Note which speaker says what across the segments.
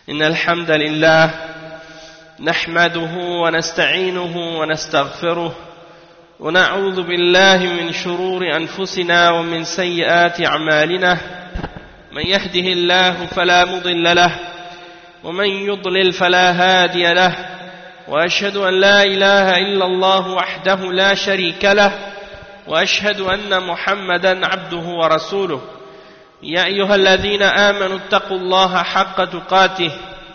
Speaker 1: إن الحمد لله نحمده ونستعينه ونستغفره ونعوذ بالله من شرور أنفسنا ومن سيئات أعمالنا من يهده الله فلا مضل له ومن يضلل فلا هادي له وأشهد أن لا إله إلا الله وحده لا شريك له وأشهد أن محمدا عبده ورسوله يا أيها الذين آمنوا اتقوا الله حق تقاته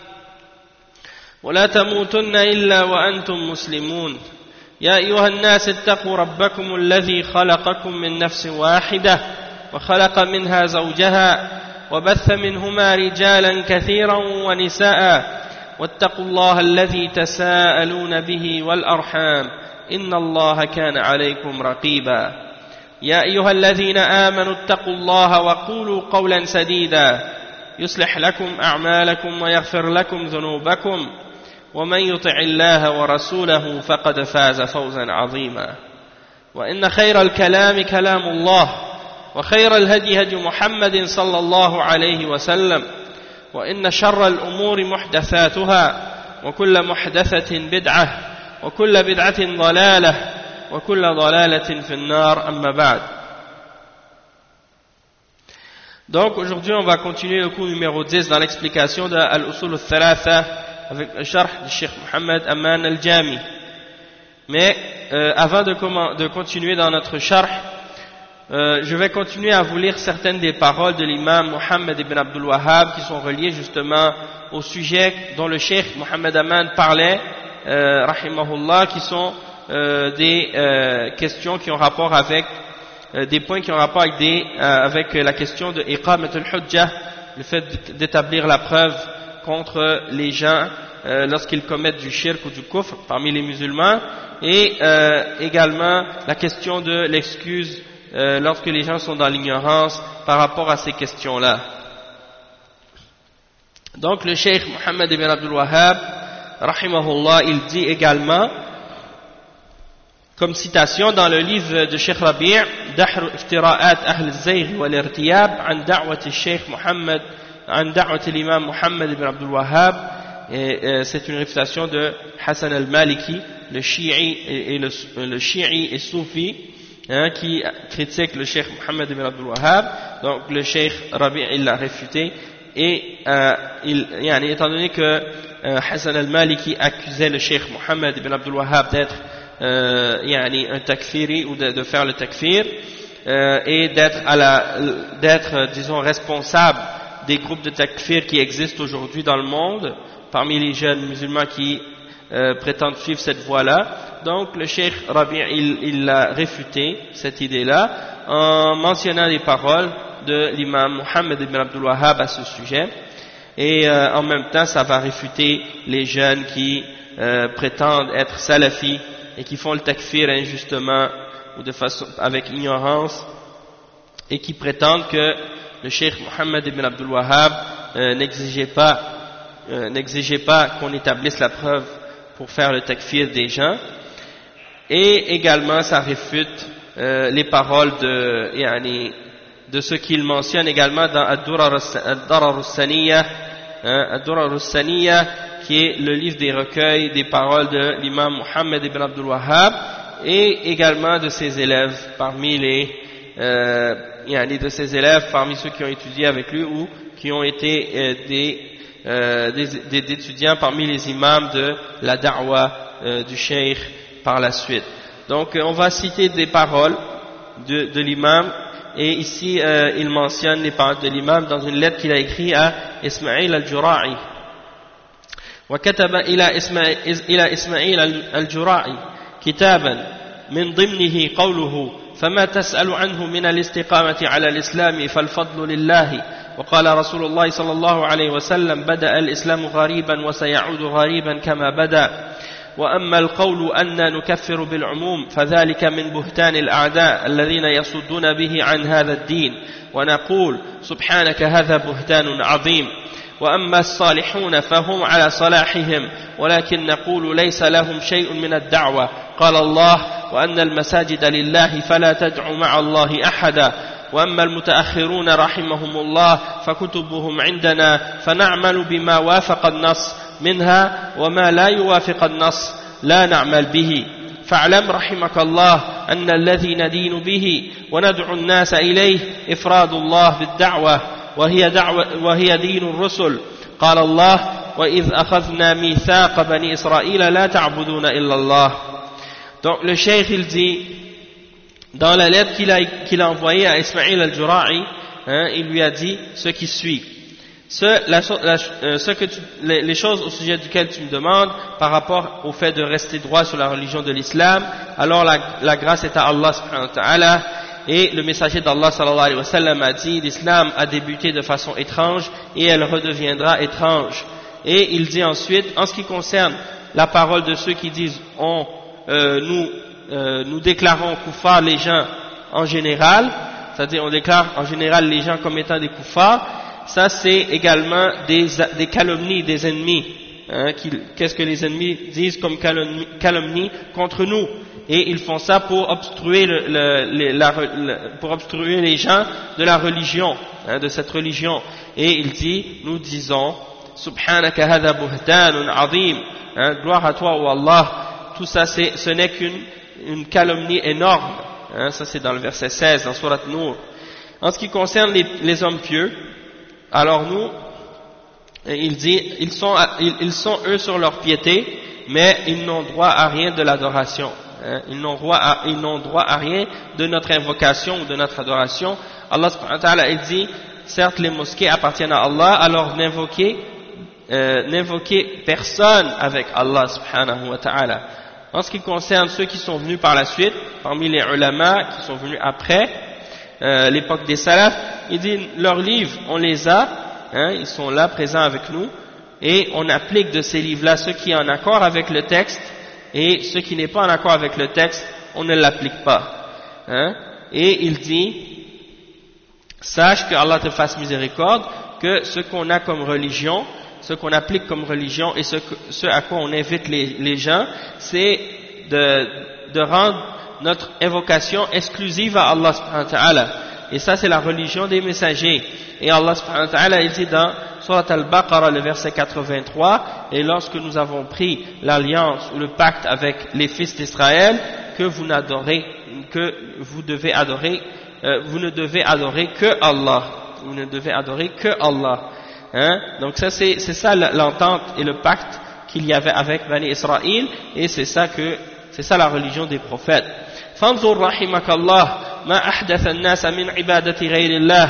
Speaker 1: ولا تموتن إلا وأنتم مسلمون يا أيها الناس اتقوا ربكم الذي خلقكم من نفس واحدة وخلق منها زوجها وبث منهما رجالا كثيرا ونساء واتقوا الله الذي تساءلون به والأرحام إن الله كان عليكم رقيبا يا أيها الذين آمنوا اتقوا الله وقولوا قولا سديدا يصلح لكم أعمالكم ويغفر لكم ذنوبكم ومن يطع الله ورسوله فقد فاز فوزا عظيما وإن خير الكلام كلام الله وخير الهدي هدي محمد صلى الله عليه وسلم وإن شر الأمور محدثاتها وكل محدثة بدعة وكل بدعة ضلالة وكل ضلالة في النار أما بعد. Donc aujourd'hui on va continuer le cours numéro 10 dans l'explication de Al-Usul al-Thalatha avec le sharh du Cheikh Mohammed Aman al-Jami. Mais avant de continuer dans notre sharh, je vais continuer à vous lire certaines des paroles de l'imam Mohammed ibn Abdul Wahhab qui sont reliées justement au sujet dont le Cheikh Mohammed Aman parlait, rahimahullah, qui sont des questions qui ont rapport avec des points qui ont rapport avec la question de Iqamat al-Hujjah, le fait d'établir la preuve contre les gens lorsqu'ils commettent du shirk ou du kufr parmi les musulmans, et également la question de l'excuse lorsque les gens sont dans l'ignorance par rapport à ces questions-là. Donc le Cheikh Mohammed ibn Abdul Wahhab, rahimahullah, il dit également, comme citation dans le livre de Cheikh Rabi' Dahr iftira'at ahl al-zayg wal-irtiyab an da'wat al-Cheikh Mohammed an da'wat l'imam Mohammed ibn Abdul Wahhab, et c'est une réfutation de Hassan al-Maliki, le chi'i et soufi, qui critique le Cheikh Mohammed ibn Abdul Wahhab. Donc le Cheikh Rabi' il l'a réfuté, et étant donné que Hassan al-Maliki accusait le Cheikh Mohammed ibn Abdul Wahhab d'être un takfiri ou de faire le takfir, et d'être disons responsable des groupes de takfir qui existent aujourd'hui dans le monde parmi les jeunes musulmans qui prétendent suivre cette voie-là. Donc le Cheikh Rabi' il a réfuté cette idée-là en mentionnant les paroles de l'imam Mohammed ibn Abdul Wahhab à ce sujet, et en même temps ça va réfuter les jeunes qui prétendent être salafis et qui font le takfir injustement ou de façon avec ignorance, et qui prétendent que le Cheikh Mohammed ibn Abdul Wahhab n'exigeait pas qu'on établisse la preuve pour faire le takfir des gens. Et également ça réfute les paroles de ceux qu'il mentionne également dans Ad-Durar al-Saniyah, Ad-Durar al-Saniyah, qui est le livre des recueils des paroles de l'imam Mohammed ibn Abdul Wahhab, et également de ses élèves parmi parmi ceux qui ont étudié avec lui ou qui ont été des étudiants parmi les imams de la da'wa du cheikh par la suite. Donc on va citer des paroles de l'imam, et ici il mentionne les paroles de l'imam dans une lettre qu'il a écrite à Ismaïl al-Jura'i. وكتب إلى إسماعيل الجراعي كتابا من ضمنه قوله فما تسأل عنه من الاستقامة على الإسلام فالفضل لله وقال رسول الله صلى الله عليه وسلم بدأ الإسلام غريبا وسيعود غريبا كما بدأ وأما القول أن نكفر بالعموم فذلك من بهتان الأعداء الذين يصدون به عن هذا الدين ونقول سبحانك هذا بهتان عظيم وأما الصالحون فهم على صلاحهم ولكن نقول ليس لهم شيء من الدعوة قال الله وأن المساجد لله فلا تدعوا مع الله أحدا وأما المتأخرون رحمهم الله فكتبهم عندنا فنعمل بما وافق النص منها وما لا يوافق النص لا نعمل به فاعلم رحمك الله أن الذي ندين به وندعو الناس إليه إفراد الله بالدعوة وهي دين الرسل قال الله وإذ أخذنا ميثاق بني إسرائيل لا تعبدون إلا الله. Donc le cheikh il dit dans la lettre qu'il a envoyée à Ismaïl al-Jura'i, il lui a dit ce qui suit. Les choses au sujet duquel tu me demandes par rapport au fait de rester droit sur la religion de l'islam, alors la grâce est à Allah subhanahu wa ta'ala, et le messager d'Allah sallallahu alayhi wa sallam a dit l'islam a débuté de façon étrange et elle redeviendra étrange. Et il dit ensuite, en ce qui concerne la parole de ceux qui disent nous déclarons kuffar les gens en général, c'est-à-dire on déclare en général les gens comme étant des kuffars, ça c'est également des calomnies des ennemis. Qu'est-ce que les ennemis disent comme calomnie contre nous? Et ils font ça pour obstruer pour obstruer les gens de la religion, de cette religion. Et il dit, nous disons, Subhanaka hadha buhtanun azim, gloire à toi, ô Allah. Tout ça, ce n'est qu'une calomnie énorme. Ça, c'est dans le verset 16, dans Surat Nour. En ce qui concerne les hommes pieux, alors nous, il dit, ils sont eux sur leur piété, mais ils n'ont droit à rien de l'adoration. Ils n'ont droit à rien de notre invocation ou de notre adoration. Allah subhanahu wa ta'ala, il dit, certes les mosquées appartiennent à Allah, alors n'invoquez personne avec Allah subhanahu wa ta'ala. En ce qui concerne ceux qui sont venus par la suite, parmi les ulama qui sont venus après l'époque des salafs, il dit leurs livres, on les a, ils sont là présents avec nous, et on applique de ces livres-là ce qui est en accord avec le texte, et ce qui n'est pas en accord avec le texte, on ne l'applique pas. Et il dit, sache que Allah te fasse miséricorde, que ce qu'on a comme religion, ce qu'on applique comme religion et ce à quoi on invite les gens, c'est de rendre notre invocation exclusive à Allah subhanahu wa ta'ala. Et ça c'est la religion des messagers. Et Allah subhanahu wa ta'ala il dit dans Surat al-Baqarah le verset 83, et lorsque nous avons pris l'alliance ou le pacte avec les fils d'Israël, que vous ne devez adorer que Allah. Vous ne devez adorer que Allah. Donc ça c'est ça l'entente et le pacte qu'il y avait avec Bani Israël, et c'est ça la religion des prophètes. فانظر رحمك الله ما أحدث الناس من عبادة غير الله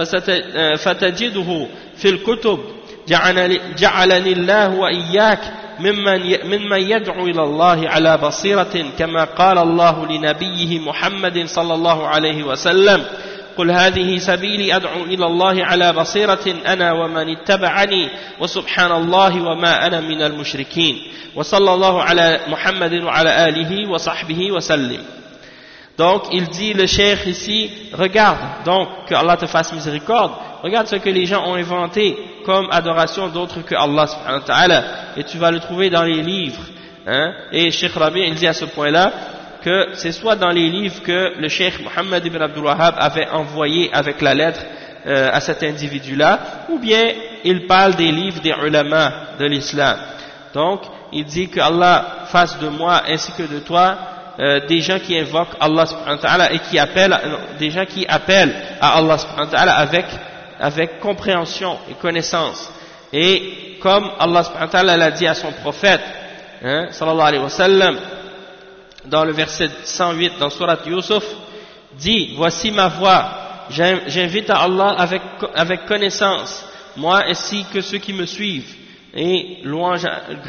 Speaker 1: فتجده في الكتب جعلني الله وإياك ممن يدعو إلى الله على بصيرة كما قال الله لنبيه محمد صلى الله عليه وسلم قل هذه سبيلي أدعو إلى الله على بصيرة أنا ومن اتبعني وسبحان الله وما أنا من المشركين وصلى الله على محمد وعلى آله وصحبه وسلم. Donc il dit le cheikh ici, regarde donc que Allah te fasse miséricorde, regarde ce que les gens ont inventé comme adoration d'autres que Allah subhanahu wa ta'ala, et tu vas le trouver dans les livres. Et Cheikh Rabi il dit à ce point là que c'est soit dans les livres que le cheikh Mohammed ibn Abdul Wahhab avait envoyé avec la lettre à cet individu là, ou bien il parle des livres des ulama de l'islam. Donc il dit que Allah fasse de moi ainsi que de toi des gens qui invoquent Allah subhanahu wa ta'ala et qui appellent, des gens qui appellent à Allah subhanahu wa ta'ala avec compréhension et connaissance. Et comme Allah subhanahu wa ta'ala l'a dit à son prophète, sallallahu alayhi wa sallam, dans le verset 108 dans Surat Yusuf, dit, voici ma voix, j'invite à Allah avec connaissance, moi ainsi que ceux qui me suivent, et louange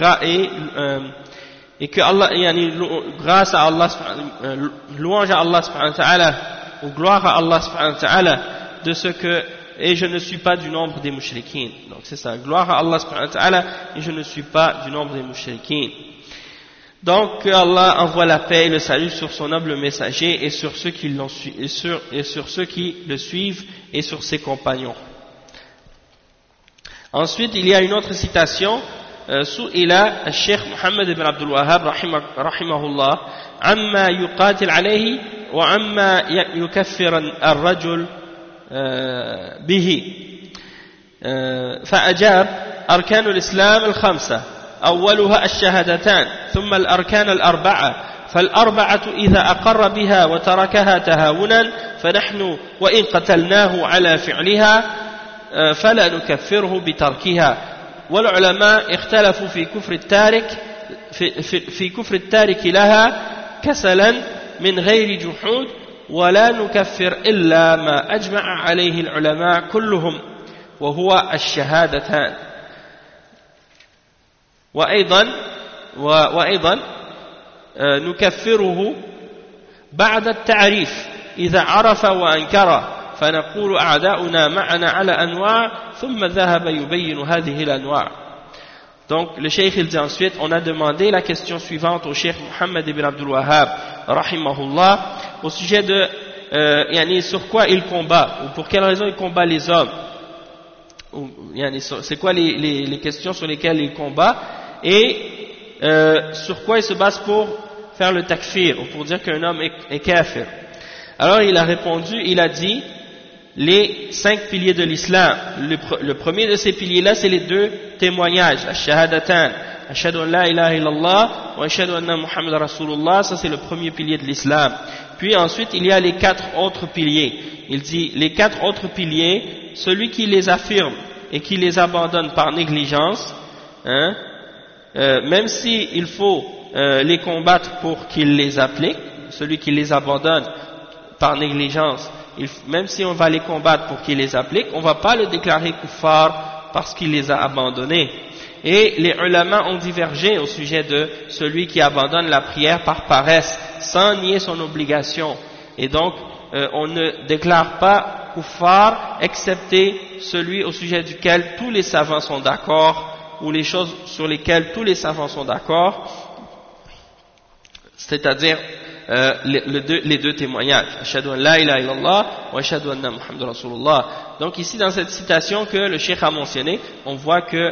Speaker 1: et que Allah, grâce à Allah, louange à Allah subhanahu wa ta'ala, ou gloire à Allah subhanahu wa ta'ala, de ce que, et je ne suis pas du nombre des mushrikines. Donc c'est ça, gloire à Allah subhanahu wa ta'ala, et je ne suis pas du nombre des mushrikines. Donc que Allah envoie la paix et le salut sur son noble messager et sur ceux qui sur ceux qui le suivent et sur ses compagnons. Ensuite, il y a une autre citation. سئل الشيخ محمد بن عبد الوهاب رحمه الله عما يقاتل عليه وعما يكفر الرجل به فأجاب أركان الإسلام الخمسة أولها الشهادتان ثم الأركان الأربعة فالأربعة إذا أقر بها وتركها تهاونا فنحن وإن قتلناه على فعلها فلا نكفره بتركها والعلماء اختلفوا في كفر التارك في كفر التارك لها كسلا من غير جحود ولا نكفر إلا ما أجمع عليه العلماء كلهم وهو الشهادتان وأيضا نكفره بعد التعريف إذا عرف وأنكر فنقول أعداؤنا معنا على أنواع ثم ذهب يبين هذه الأنواع. Donc le cheikh il dit ensuite, on a demandé la question suivante au cheikh Mohammed ibn Abdul Wahhab rahimahullah au sujet de sur quoi il combat ou pour quelle raison il combat les hommes, c'est quoi les questions sur lesquelles il combat et sur quoi il se base pour faire le takfir ou pour dire qu'un homme est kafir. Alors il a répondu, il a dit les 5 piliers de l'islam. Le premier de ces piliers-là, c'est les 2 témoignages. Ash-shahadatan, ashhadu an la ilaha illallah wa ashhadu anna Muhammad rasulullah. Ça, c'est le premier pilier de l'islam. Puis ensuite, il y a les 4 autres piliers. Il dit, les 4 autres piliers, celui qui les affirme et qui les abandonne par négligence, même s'il faut les combattre pour qu'il les applique, celui qui les abandonne par négligence, même si on va les combattre pour qu'il les applique, on ne va pas le déclarer kuffar parce qu'il les a abandonnés. Et les ulama ont divergé au sujet de celui qui abandonne la prière par paresse, sans nier son obligation. Et donc, on ne déclare pas kuffar, excepté celui au sujet duquel tous les savants sont d'accord, ou les choses sur lesquelles tous les savants sont d'accord, c'est-à-dire les 2 témoignages, ashhadu an la ilaha illallah wa ashhadu anna Muhammad rasulullah. Donc ici dans cette citation que le cheikh a mentionné, on voit que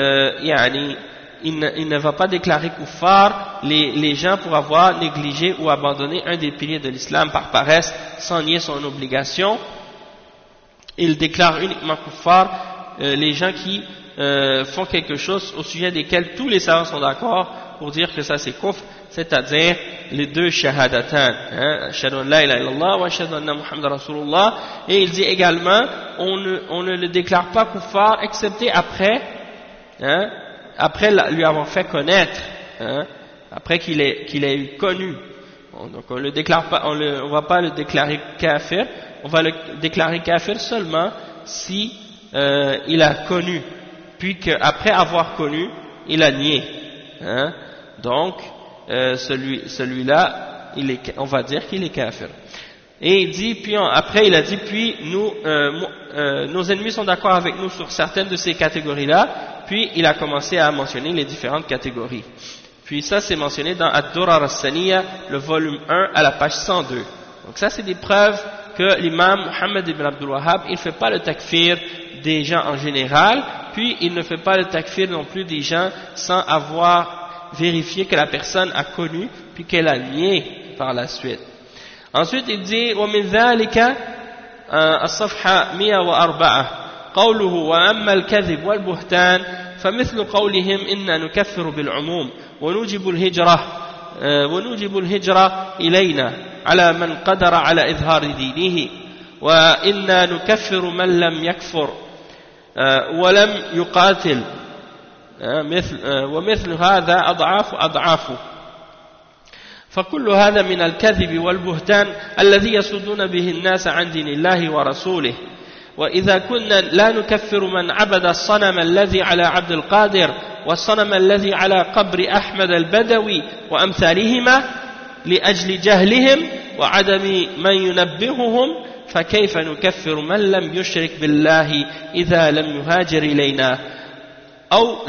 Speaker 1: il ne va pas déclarer kuffar les gens pour avoir négligé ou abandonné un des piliers de l'islam par paresse sans nier son obligation. Il déclare uniquement kuffar les gens qui font quelque chose au sujet desquels tous les savants sont d'accord pour dire que ça c'est kufr, c'est-à-dire les 2 shahadatan, ashhadu an la ilaha illallah wa ashhadu anna Muhammad rasulullah. Et il dit également on ne le déclare pas kuffar excepté après lui avoir fait connaître, après qu'il ait eu connu. Donc on le déclare pas, on va pas le déclarer kafir, on va le déclarer kafir seulement si il a connu, puis qu'après avoir connu il a nié, donc celui-là on va dire qu'il est kafir. Et il dit, puis après il a dit, puis nos ennemis sont d'accord avec nous sur certaines de ces catégories-là. Puis il a commencé à mentionner les différentes catégories. Puis ça c'est mentionné dans Ad-Durar as-Saniyya, le volume 1 à la page 102. Donc ça c'est des preuves que l'imam Mohammed ibn Abdul Wahhab, il ne fait pas le takfir des gens en général, puis il ne fait pas le takfir non plus des gens sans avoir vérifié que la personne a connu, puis qu'elle a nié par la suite. Ensuite il dit وَمِنْ ذَلِكَ الصفحة 104 قوله وأما الكذب والبهتان فمثل قولهم إنا نكفر بالعموم ونوجب الهجرة إلينا على من قدر على إظهار دينه وإنا نكفر من لم يكفر ولم يقاتل ومثل هذا أضعافه فكل هذا من الكذب والبهتان الذي يصدون به الناس عن دين الله ورسوله. وإذا كنا لا نكفر من عبد الصنم الذي على عبد القادر والصنم الذي على قبر أحمد البدوي وأمثالهما لأجل جهلهم وعدم من ينبههم فكيف نكفر من لم يشرك بالله إذا لم يهاجر إلينا أو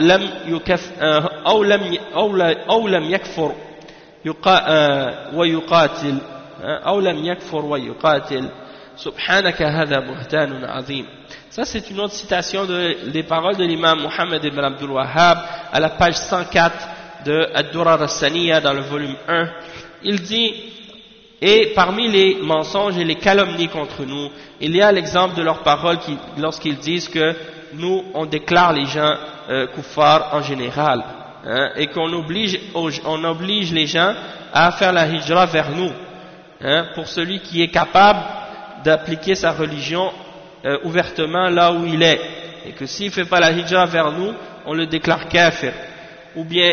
Speaker 1: لم يكفر ويقاتل أو لم يكفر ويقاتل سبحانك هذا بهتان عظيم. Ça c'est une autre citation des paroles de l'imam Mohammed ibn Abdul Wahhab à la page 104 de Ad-Durar as-Saniyya dans le volume 1. Il dit Et parmi les mensonges et les calomnies contre nous, il y a l'exemple de leurs paroles lorsqu'ils disent que nous, on déclare les gens kuffar en général, hein, et qu'on on oblige les gens à faire la hijra vers nous, hein, pour celui qui est capable d'appliquer sa religion ouvertement là où il est, et que s'il ne fait pas la hijra vers nous, on le déclare kafir, ou bien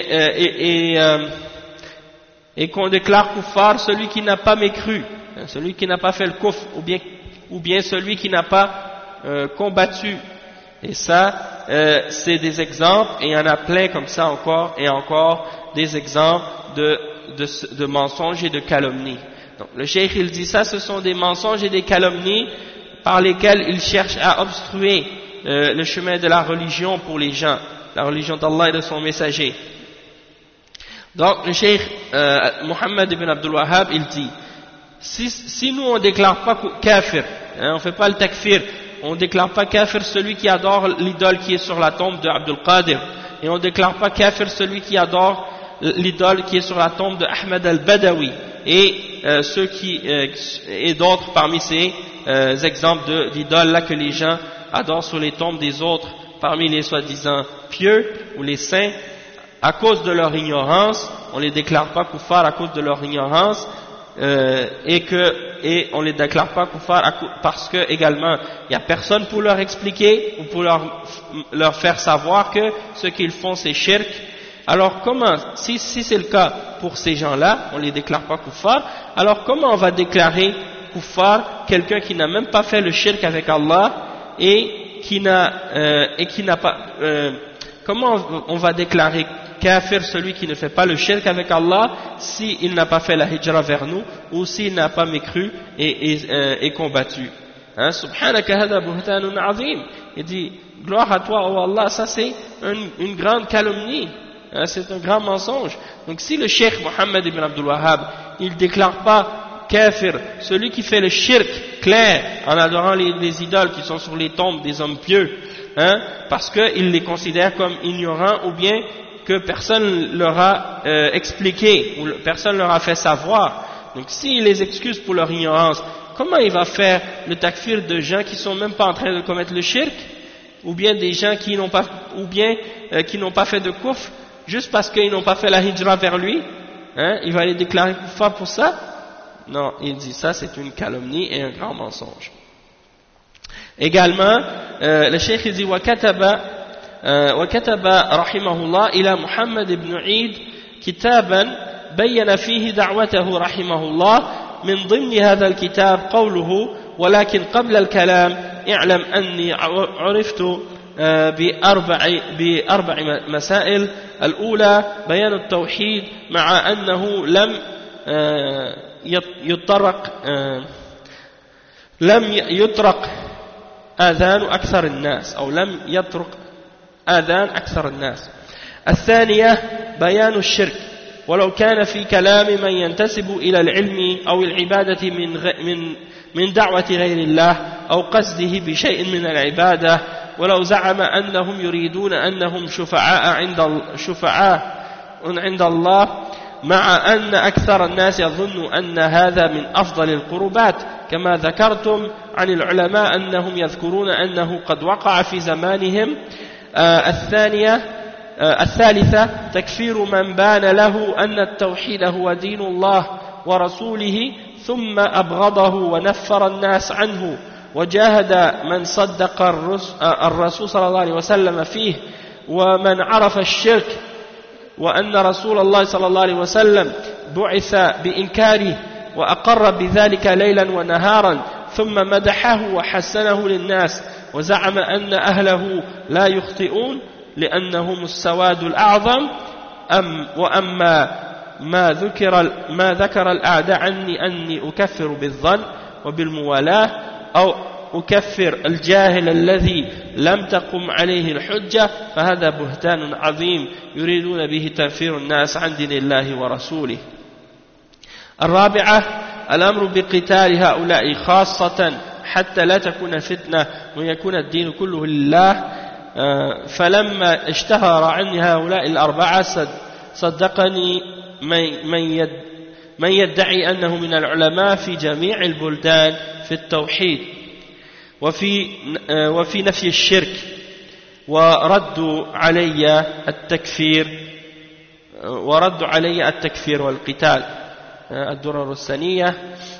Speaker 1: et qu'on déclare kuffar celui qui n'a pas mécru, hein, celui qui n'a pas fait le kufr, ou bien celui qui n'a pas combattu. Et ça, c'est des exemples, et il y en a plein comme ça encore et encore des exemples de mensonges et de calomnies. Donc le cheikh il dit ça, ce sont des mensonges et des calomnies par lesquels il cherche à obstruer le chemin de la religion pour les gens, la religion d'Allah et de son messager. Donc le cheikh Mohammed ibn Abdul Wahhab il dit, si nous on déclare pas kafir, hein, on fait pas le takfir, on déclare pas kafir celui qui adore l'idole qui est sur la tombe de Abdul Qadir, et on déclare pas kafir celui qui adore l'idole qui est sur la tombe de Ahmed al-Badawi, et et d'autres parmi ces exemples d'idoles là que les gens adorent sur les tombes des autres, parmi les soi-disant pieux ou les saints, à cause de leur ignorance. On les déclare pas kuffar à cause de leur ignorance, et on les déclare pas kuffar parce que également il y a personne pour leur expliquer ou pour leur faire savoir que ce qu'ils font c'est shirk. Alors comment, si c'est le cas pour ces gens-là, on les déclare pas kuffar, alors comment on va déclarer kuffar quelqu'un qui n'a même pas fait le shirk avec Allah et qui n'a pas comment on va déclarer kafir celui qui ne fait pas le shirk avec Allah s'il n'a pas fait la hijra vers nous ou s'il n'a pas mécru et combattu, hein? Subhanaka hada buhtanun azim. Il dit gloire à toi oh Allah, ça c'est une grande calomnie, hein, c'est un grand mensonge. Donc si le cheikh Mohammed ibn Abdul Wahhab il déclare pas kafir celui qui fait le shirk clair en adorant les idoles qui sont sur les tombes des hommes pieux, hein, parce qu'il les considère comme ignorants ou bien que personne leur a expliqué ou personne leur a fait savoir. Donc s'il les excuse pour leur ignorance, comment il va faire le takfir de gens qui sont même pas en train de commettre le shirk, ou bien des gens qui n'ont pas fait de kufr juste parce qu'ils n'ont pas fait la hijra vers lui, hein, il va les déclarer kuffar pour ça? Non, il dit ça c'est une calomnie et un grand mensonge. Également le cheikh dit وكتب رحمه الله إلى محمد بن عيد كتابا بين فيه دعوته رحمه الله. من ضمن هذا الكتاب قوله ولكن قبل الكلام اعلم أني عرفت بأربع مسائل. الأولى بيان التوحيد مع أنه لم يطرق آذان أكثر الناس أو لم يطرق آذان أكثر الناس. الثانية بيان الشرك ولو كان في كلام من ينتسب إلى العلم أو العبادة من دعوة غير الله أو قصده بشيء من العبادة، ولو زعم أنهم يريدون أنهم شفعاء عند الله، مع أن أكثر الناس يظن أن هذا من أفضل القربات، كما ذكرتم عن العلماء أنهم يذكرون أنه قد وقع في زمانهم. الثالثة تكفير من بان له أن التوحيد هو دين الله ورسوله ثم أبغضه ونفر الناس عنه وجاهد من صدق الرسول صلى الله عليه وسلم فيه، ومن عرف الشرك وأن رسول الله صلى الله عليه وسلم بعث بإنكاره وأقر بذلك ليلا ونهارا ثم مدحه وحسنه للناس وزعم أن أهله لا يخطئون لأنهم السواد الأعظم. وأما ما ذكر الأعداء عني أني أكفر بالظن وبالموالاة أو أكفر الجاهل الذي لم تقم عليه الحجة فهذا بهتان عظيم يريدون به تنفير الناس عن دين الله ورسوله. الرابعة الأمر بقتال هؤلاء خاصة حتى لا تكون فتنة ويكون الدين كله لله. فلما اشتهر عني هؤلاء الأربعة صدقني من يدعي أنه من العلماء في جميع البلدان في التوحيد وفي نفي الشرك وردوا علي التكفير والقتال الدرر الثانية.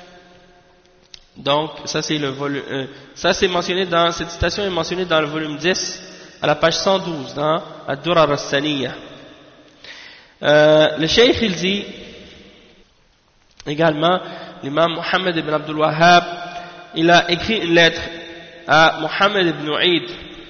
Speaker 1: Donc ça c'est le volume ça c'est mentionné dans cette citation est mentionnée dans le volume 10 à la page 112 dans الدرر الثانية. Le cheikh il dit également, l'imam Mohammed ibn Abdul Wahhab, il a écrit une lettre à Mohammed ibn Eid,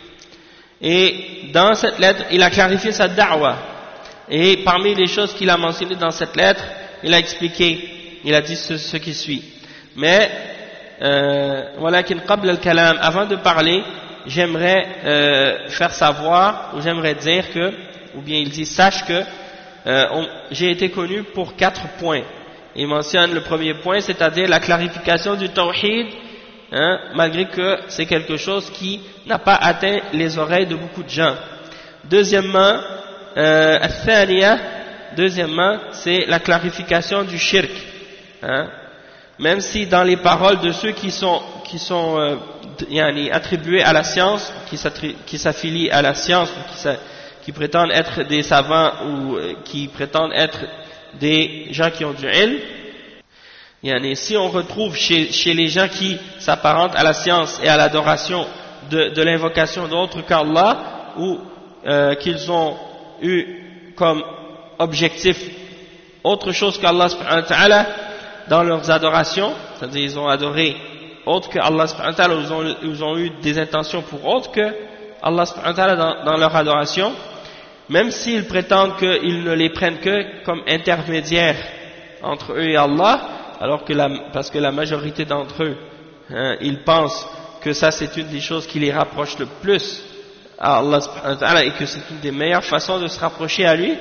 Speaker 1: et dans cette lettre il a clarifié sa da'wa, et parmi les choses qu'il a mentionnées dans cette lettre, il a expliqué, il a dit ce qui suit. Mais walakin qabla al-kalam, avant de parler, j'aimerais faire savoir, ou j'aimerais dire que, ou bien il dit sache que j'ai été connu pour 4 points. Il mentionne le premier point, c'est-à-dire la clarification du tawhid, malgré que c'est quelque chose qui n'a pas atteint les oreilles de beaucoup de gens. Deuxièmement, c'est la clarification du shirk. Même si dans les paroles de ceux qui sont attribués à la science, qui s'affilient à la science, ou qui prétendent être des savants, ou qui prétendent être des gens qui ont du ilm, si on retrouve chez les gens qui s'apparentent à la science et à l'adoration de l'invocation d'autres qu'Allah, ou qu'ils ont eu comme objectif autre chose qu'Allah subhanahu wa ta'ala dans leurs adorations, c'est-à-dire ils ont adoré autre que Allah subhanahu wa ta'ala, ils ont eu des intentions pour autre que Allah subhanahu wa ta'ala dans leur adoration, même s'ils prétendent qu'ils ne les prennent que comme intermédiaires entre eux et Allah, alors que parce que la majorité d'entre eux, ils pensent que ça c'est une des choses qui les rapproche le plus à Allah subhanahu wa ta'ala, et que c'est une des meilleures façons de se rapprocher à lui,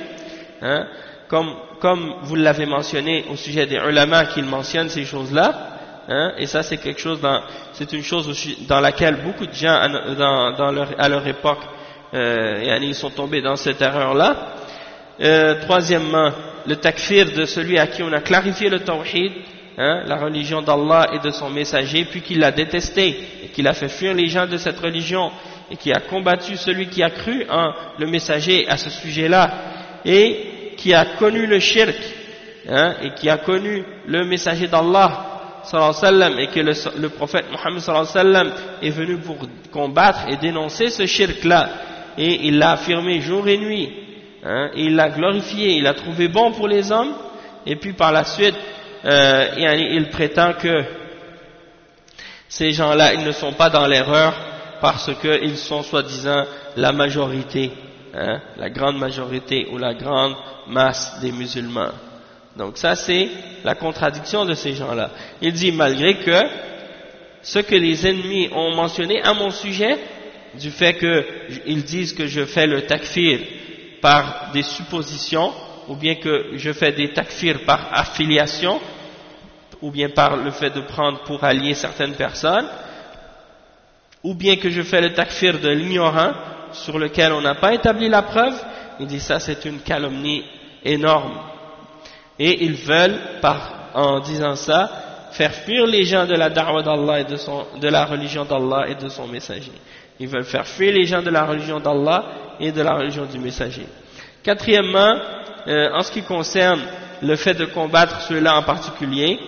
Speaker 1: comme vous l'avez mentionné au sujet des ulama qu'ils mentionnent ces choses-là, et ça c'est quelque chose c'est une chose dans laquelle beaucoup de gens à leur époque ils sont tombés dans cette erreur-là. Troisièmement, le takfir de celui à qui on a clarifié le tawhid, la religion d'Allah et de son messager, puis qu'il l'a détesté et qu'il a fait fuir les gens de cette religion, et qui a combattu celui qui a cru en le messager à ce sujet-là, et qui a connu le shirk, et qui a connu le messager d'Allah sallallahu alayhi wa sallam, et que le prophète Mohammed sallallahu alayhi wa sallam est venu pour combattre et dénoncer ce shirk-là, et il l'a affirmé jour et nuit, et il l'a glorifié, il l'a trouvé bon pour les hommes, et puis par la suite il prétend que ces gens-là ils ne sont pas dans l'erreur parce qu'ils sont soi-disant la majorité, la grande majorité ou la grande masse des musulmans. Donc ça c'est la contradiction de ces gens-là. Il dit malgré que ce que les ennemis ont mentionné à mon sujet, du fait qu'ils disent que je fais le takfir par des suppositions, ou bien que je fais des takfirs par affiliation, ou bien par le fait de prendre pour allier certaines personnes, ou bien que je fais le takfir de l'ignorant sur lequel on n'a pas établi la preuve, il dit ça c'est une calomnie énorme. Et ils veulent, en disant ça, faire fuir les gens de la da'wa d'Allah et de la religion d'Allah et de son messager. Ils veulent faire fuir les gens de la religion d'Allah et de la religion du messager. Quatrièmement, en ce qui concerne le fait de combattre ceux-là en particulier,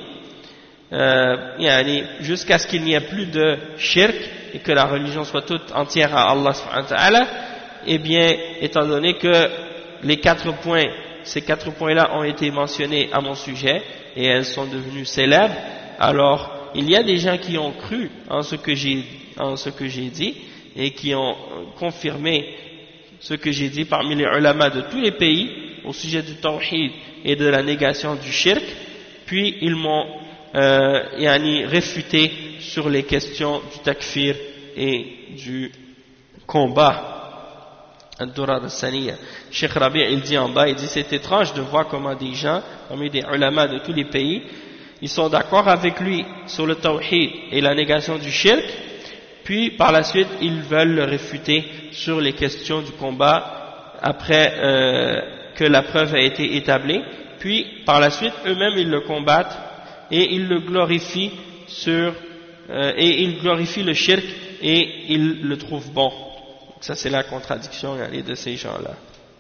Speaker 1: jusqu'à ce qu'il n'y ait plus de shirk et que la religion soit toute entière à Allah subhanahu wa ta'ala, eh bien, étant donné que ces 4 points-là ont été mentionnés à mon sujet et elles sont devenues célèbres, alors il y a des gens qui ont cru en ce que j'ai dit et qui ont confirmé ce que j'ai dit parmi les ulama de tous les pays au sujet du tawhid et de la négation du shirk, puis ils m'ont réfuté sur les questions du takfir et du combat. Ad-Durar al-Saniya. Cheikh Rabi' il dit en bas, il dit c'est étrange de voir comment des gens, parmi des ulama de tous les pays, ils sont d'accord avec lui sur le tawhid et la négation du shirk, puis par la suite ils veulent le réfuter sur les questions du combat après que la preuve a été établie, puis par la suite eux-mêmes ils le combattent et ils le glorifient et ils glorifient le shirk et ils le trouvent bon. Ça c'est la contradiction de ces gens-là.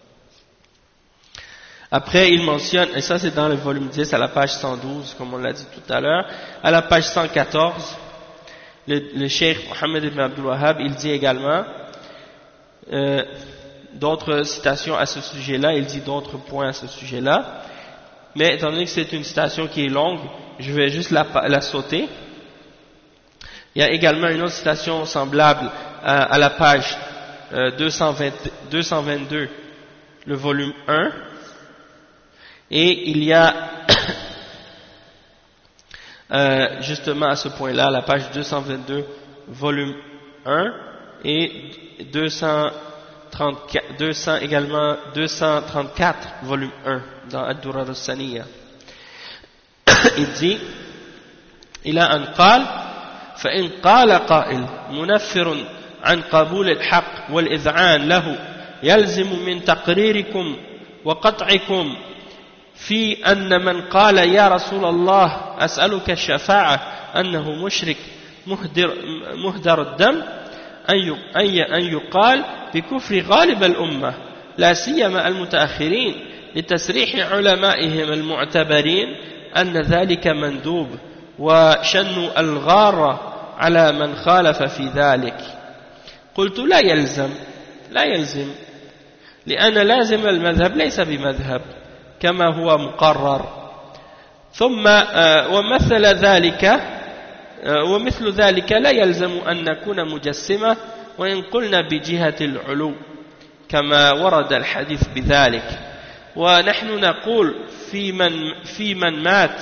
Speaker 1: Après il mentionne, et ça c'est dans le volume 10 à la page 112 comme on l'a dit tout à l'heure, à la page 114 le cheikh Mohammed ibn Abdul Wahhab il dit également d'autres citations à ce sujet-là, il dit d'autres points à ce sujet-là, mais étant donné que c'est une citation qui est longue, je vais juste la sauter. Il y a également une autre citation semblable à la page 222, le volume 1, et il y a justement à ce point-là, la page 222, volume 1, et 234, volume 1, dans Ad-Durar al-Saniya. Il dit, إلى أن قال فإن قال قائل منفر عن قبول الحق والإذعان له يلزم من تقريركم وقطعكم في أن من قال يا رسول الله أسألك الشفاعة أنه مشرك مهدر الدم أن يقال بكفر غالب الأمة لا سيما المتأخرين لتسريح علمائهم المعتبرين أن ذلك مندوب وشن الغارة على من خالف في ذلك. قلت لا يلزم لأن لازم المذهب ليس بمذهب كما هو مقرر ثم ومثل ذلك لا يلزم أن نكون مجسمة وإن قلنا بجهة العلو كما ورد الحديث بذلك ونحن نقول في من مات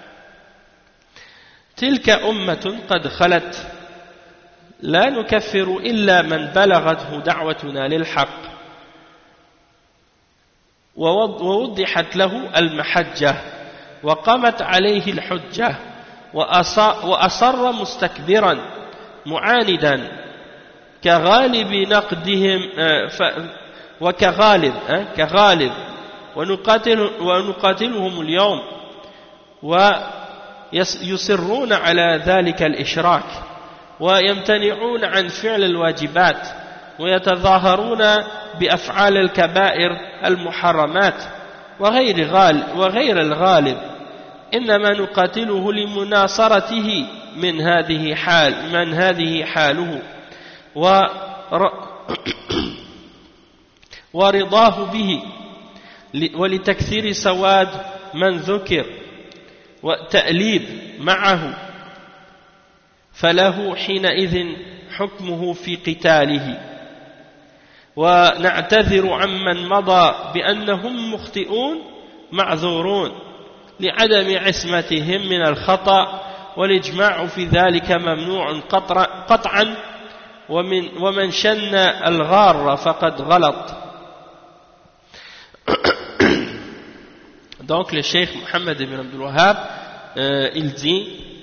Speaker 1: تلك أمة قد خلت لا نكفر إلا من بلغته دعوتنا للحق ووضحت له المحجة وقامت عليه الحجة وأصر مستكبرا معاندا كغالب نقدهم كغالب ونقاتلهم اليوم ويصرون على ذلك الإشراك ويمتنعون عن فعل الواجبات ويتظاهرون بأفعال الكبائر المحرمات وغير الغالب إنما نقاتله لمناصرته من هذه حاله ورضاه به ولتكثير سواد من ذكر وتأليب معه فله حينئذ حكمه في قتاله ونعتذر عمن مضى بأنهم مخطئون معذورون لعدم عصمتهم من الخطأ والإجماع في ذلك ممنوع قطعا ومن شن الغار فقد غلط. Donc le cheikh Mohammed ibn Abdul Wahhab il dit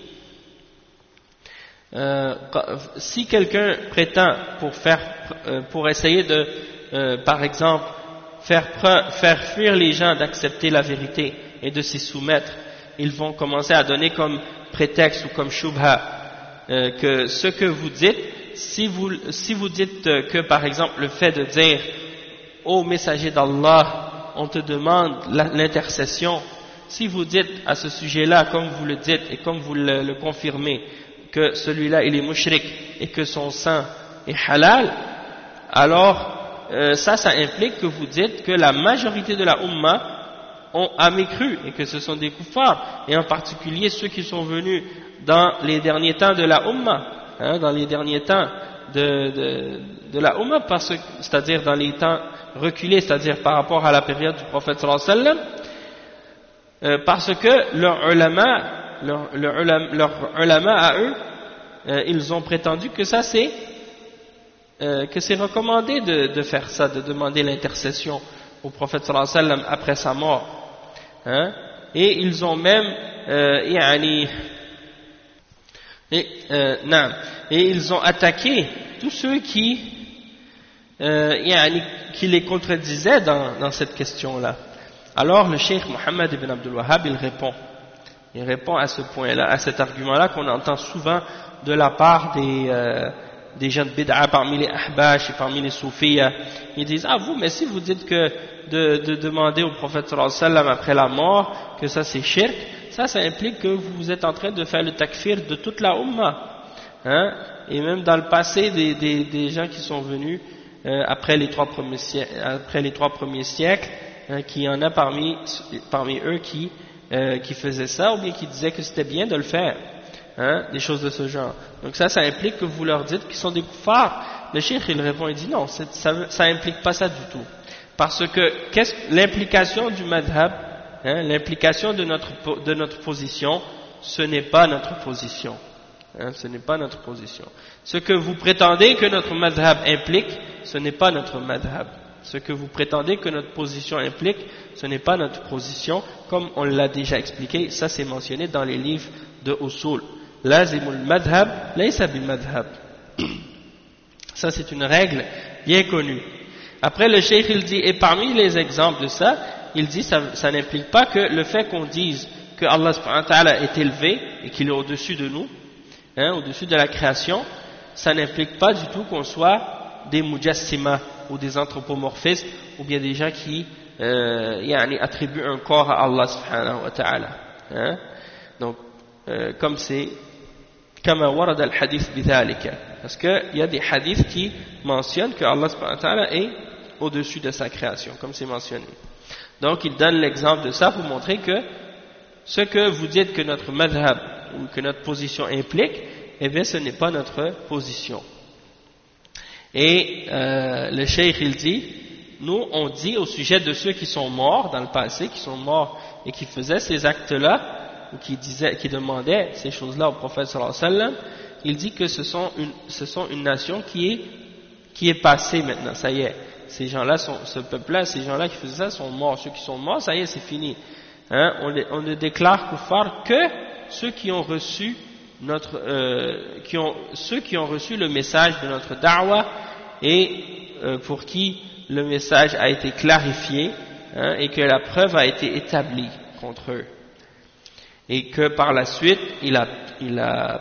Speaker 1: si quelqu'un prétend pour essayer de par exemple faire fuir les gens d'accepter la vérité et de s'y soumettre, ils vont commencer à donner comme prétexte ou comme shubha que ce que vous dites, si vous dites que par exemple le fait de dire ô messager d'Allah on te demande l'intercession, si vous dites à ce sujet-là comme vous le dites et comme vous le confirmez que celui-là il est mushrik et que son sang est halal, alors ça implique que vous dites que la majorité de la Ummah a mécru et que ce sont des kuffars, et en particulier ceux qui sont venus dans les derniers temps de la Ummah, dans les derniers temps de la Ummah, c'est-à-dire dans les temps reculés, c'est-à-dire par rapport à la période du prophète sallallahu alayhi wa sallam, parce que leurs ulama à eux, ils ont prétendu que ça c'est recommandé de faire ça, de demander l'intercession au prophète sallallahu alayhi wa sallam après sa mort, et ils ont même et ils ont attaqué tous ceux qui les contredisaient dans cette question-là. Alors le cheikh Mohammed ibn Abdul Wahhab, il répond à ce point-là, à cet argument-là qu'on entend souvent de la part des gens de bid'a parmi les ahbash et parmi les soufiyas. Ils disent, ah vous, mais si vous dites que de demander au prophète sallallahu alayhi wa sallam après la mort, que ça c'est shirk, ça implique que vous êtes en train de faire le takfir de toute la ummah. Hein? Et même dans le passé, des gens qui sont venus après les 3 premiers siècles, hein, qu'il y en a parmi eux qui faisaient ça, ou bien qui disaient que c'était bien de le faire, hein, des choses de ce genre. Donc ça implique que vous leur dites qu'ils sont des kuffars. Le cheikh il répond, il dit non, ça implique pas ça du tout. Parce que l'implication du madhab, hein, l'implication de notre position, ce n'est pas notre position. Hein, ce n'est pas notre position. Ce que vous prétendez que notre madhab implique, ce n'est pas notre madhab. Ce que vous prétendez que notre position implique, ce n'est pas notre position, comme on l'a déjà expliqué, ça c'est mentionné dans les livres de Usul. Lazimul madhab, laysa bil madhab. Ça c'est une règle bien connue. Après le cheikh il dit, et parmi les exemples de ça, il dit ça n'implique pas que le fait qu'on dise que Allah subhanahu wa ta'ala est élevé et qu'il est au-dessus de nous, hein, au-dessus de la création, ça n'implique pas du tout qu'on soit des mujassima ou des anthropomorphistes ou bien des gens qui attribuent un corps à Allah subhanahu wa ta'ala. Hein? Donc, comme c'est kama warad al-hadith bidhalika, parce qu'il y a des hadiths qui mentionnent que Allah subhanahu wa ta'ala est au-dessus de sa création, comme c'est mentionné. Donc, il donne l'exemple de ça pour montrer que ce que vous dites que notre madhab ou que notre position implique, eh bien ce n'est pas notre position. Et le cheikh il dit, nous on dit au sujet de ceux qui sont morts dans le passé, qui sont morts et qui faisaient ces actes-là, ou qui demandaient ces choses-là au prophète sallallahu alayhi wa sallam, il dit que ce sont une nation qui est passée maintenant, ça y est. Ces gens-là, ce peuple-là, ces gens-là qui faisaient ça sont morts. Ceux qui sont morts, ça y est, c'est fini. Hein? On ne déclare kuffar que ceux qui ont reçu ceux qui ont reçu le message de notre da'wah et pour qui le message a été clarifié, hein, et que la preuve a été établie contre eux. Et que par la suite, il a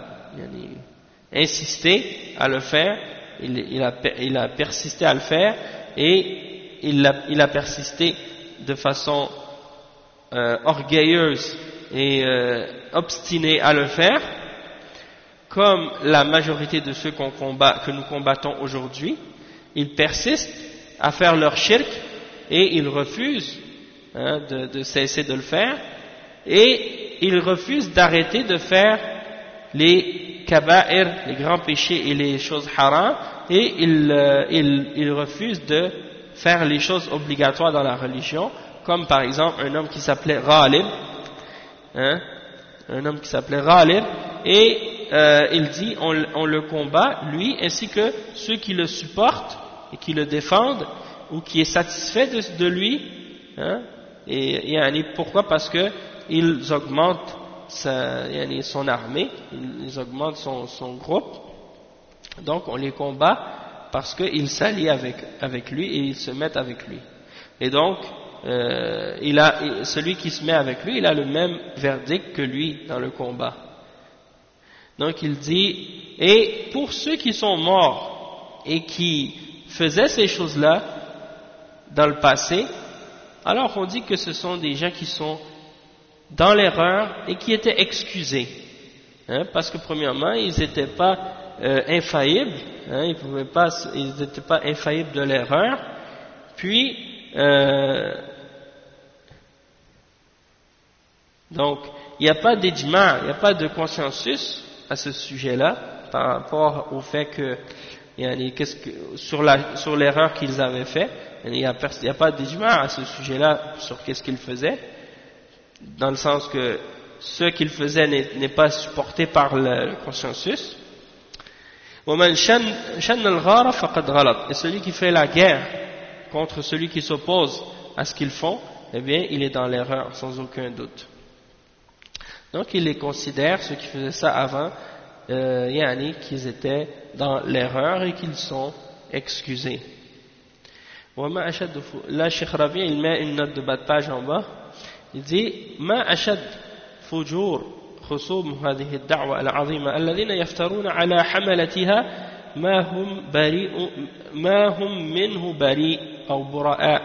Speaker 1: insisté à le faire, il a persisté à le faire, et il a persisté de façon orgueilleuse et obstinée à le faire, comme la majorité de ceux que nous combattons aujourd'hui. Ils persistent à faire leur shirk et ils refusent, hein, de cesser de le faire, et ils refusent d'arrêter de faire les kaba'ir, les grands péchés et les choses haram, et ils refusent de faire les choses obligatoires dans la religion, comme par exemple un homme qui s'appelait Ghalib, hein, et il dit on le combat, lui ainsi que ceux qui le supportent et qui le défendent ou qui est satisfait de lui, hein, et pourquoi? Parce que ils augmentent son armée, ils augmentent son groupe, donc on les combat parce qu'ils s'allient avec lui et ils se mettent avec lui, et donc celui qui se met avec lui, il a le même verdict que lui dans le combat. Donc il dit, et pour ceux qui sont morts et qui faisaient ces choses-là dans le passé, alors on dit que ce sont des gens qui sont dans l'erreur et qui étaient excusés, hein, parce que premièrement ils n'étaient pas infaillibles, hein, ils n'étaient pas infaillibles de l'erreur, puis donc il n'y a pas d'ijma', il n'y a pas de consensus à ce sujet-là par rapport au fait que sur l'erreur qu'ils avaient fait. Il n'y a pas d'ijma' à ce sujet-là sur qu'est-ce qu'ils faisaient, dans le sens que ce qu'ils faisaient n'est pas supporté par le consensus. Et celui qui fait la guerre contre celui qui s'oppose à ce qu'ils font, eh bien il est dans l'erreur sans aucun doute. Donc il les considère, ceux qui faisaient ça avant, qu'ils étaient dans l'erreur et qu'ils sont excusés. Là, Cheikh Rabi, il met une note de bas de page en bas. Il dit ما أشد فجور خصوم هذه الدعوة العظيمة الذين يفترون على حملتها ما هم منه بريء أو براء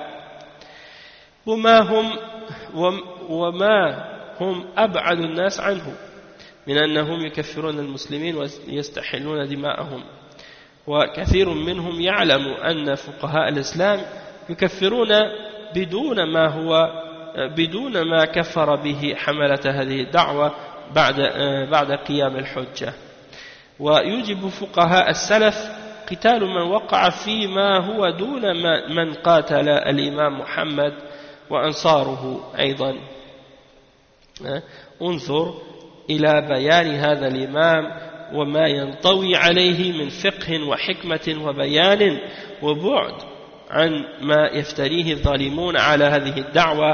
Speaker 1: وما هم أبعد الناس عنه من أنهم يكفرون المسلمين ويستحلون دماءهم وكثير منهم يعلم أن فقهاء الإسلام يكفرون بدون ما كفر به حملة هذه الدعوة بعد قيام الحجة ويجب فقهاء السلف قتال من وقع فيما هو دون من قاتل الإمام محمد وأنصاره أيضا انظر إلى بيان هذا الإمام وما ينطوي عليه من فقه وحكمة وبيان وبعد عن ما يفتريه الظالمون على هذه الدعوة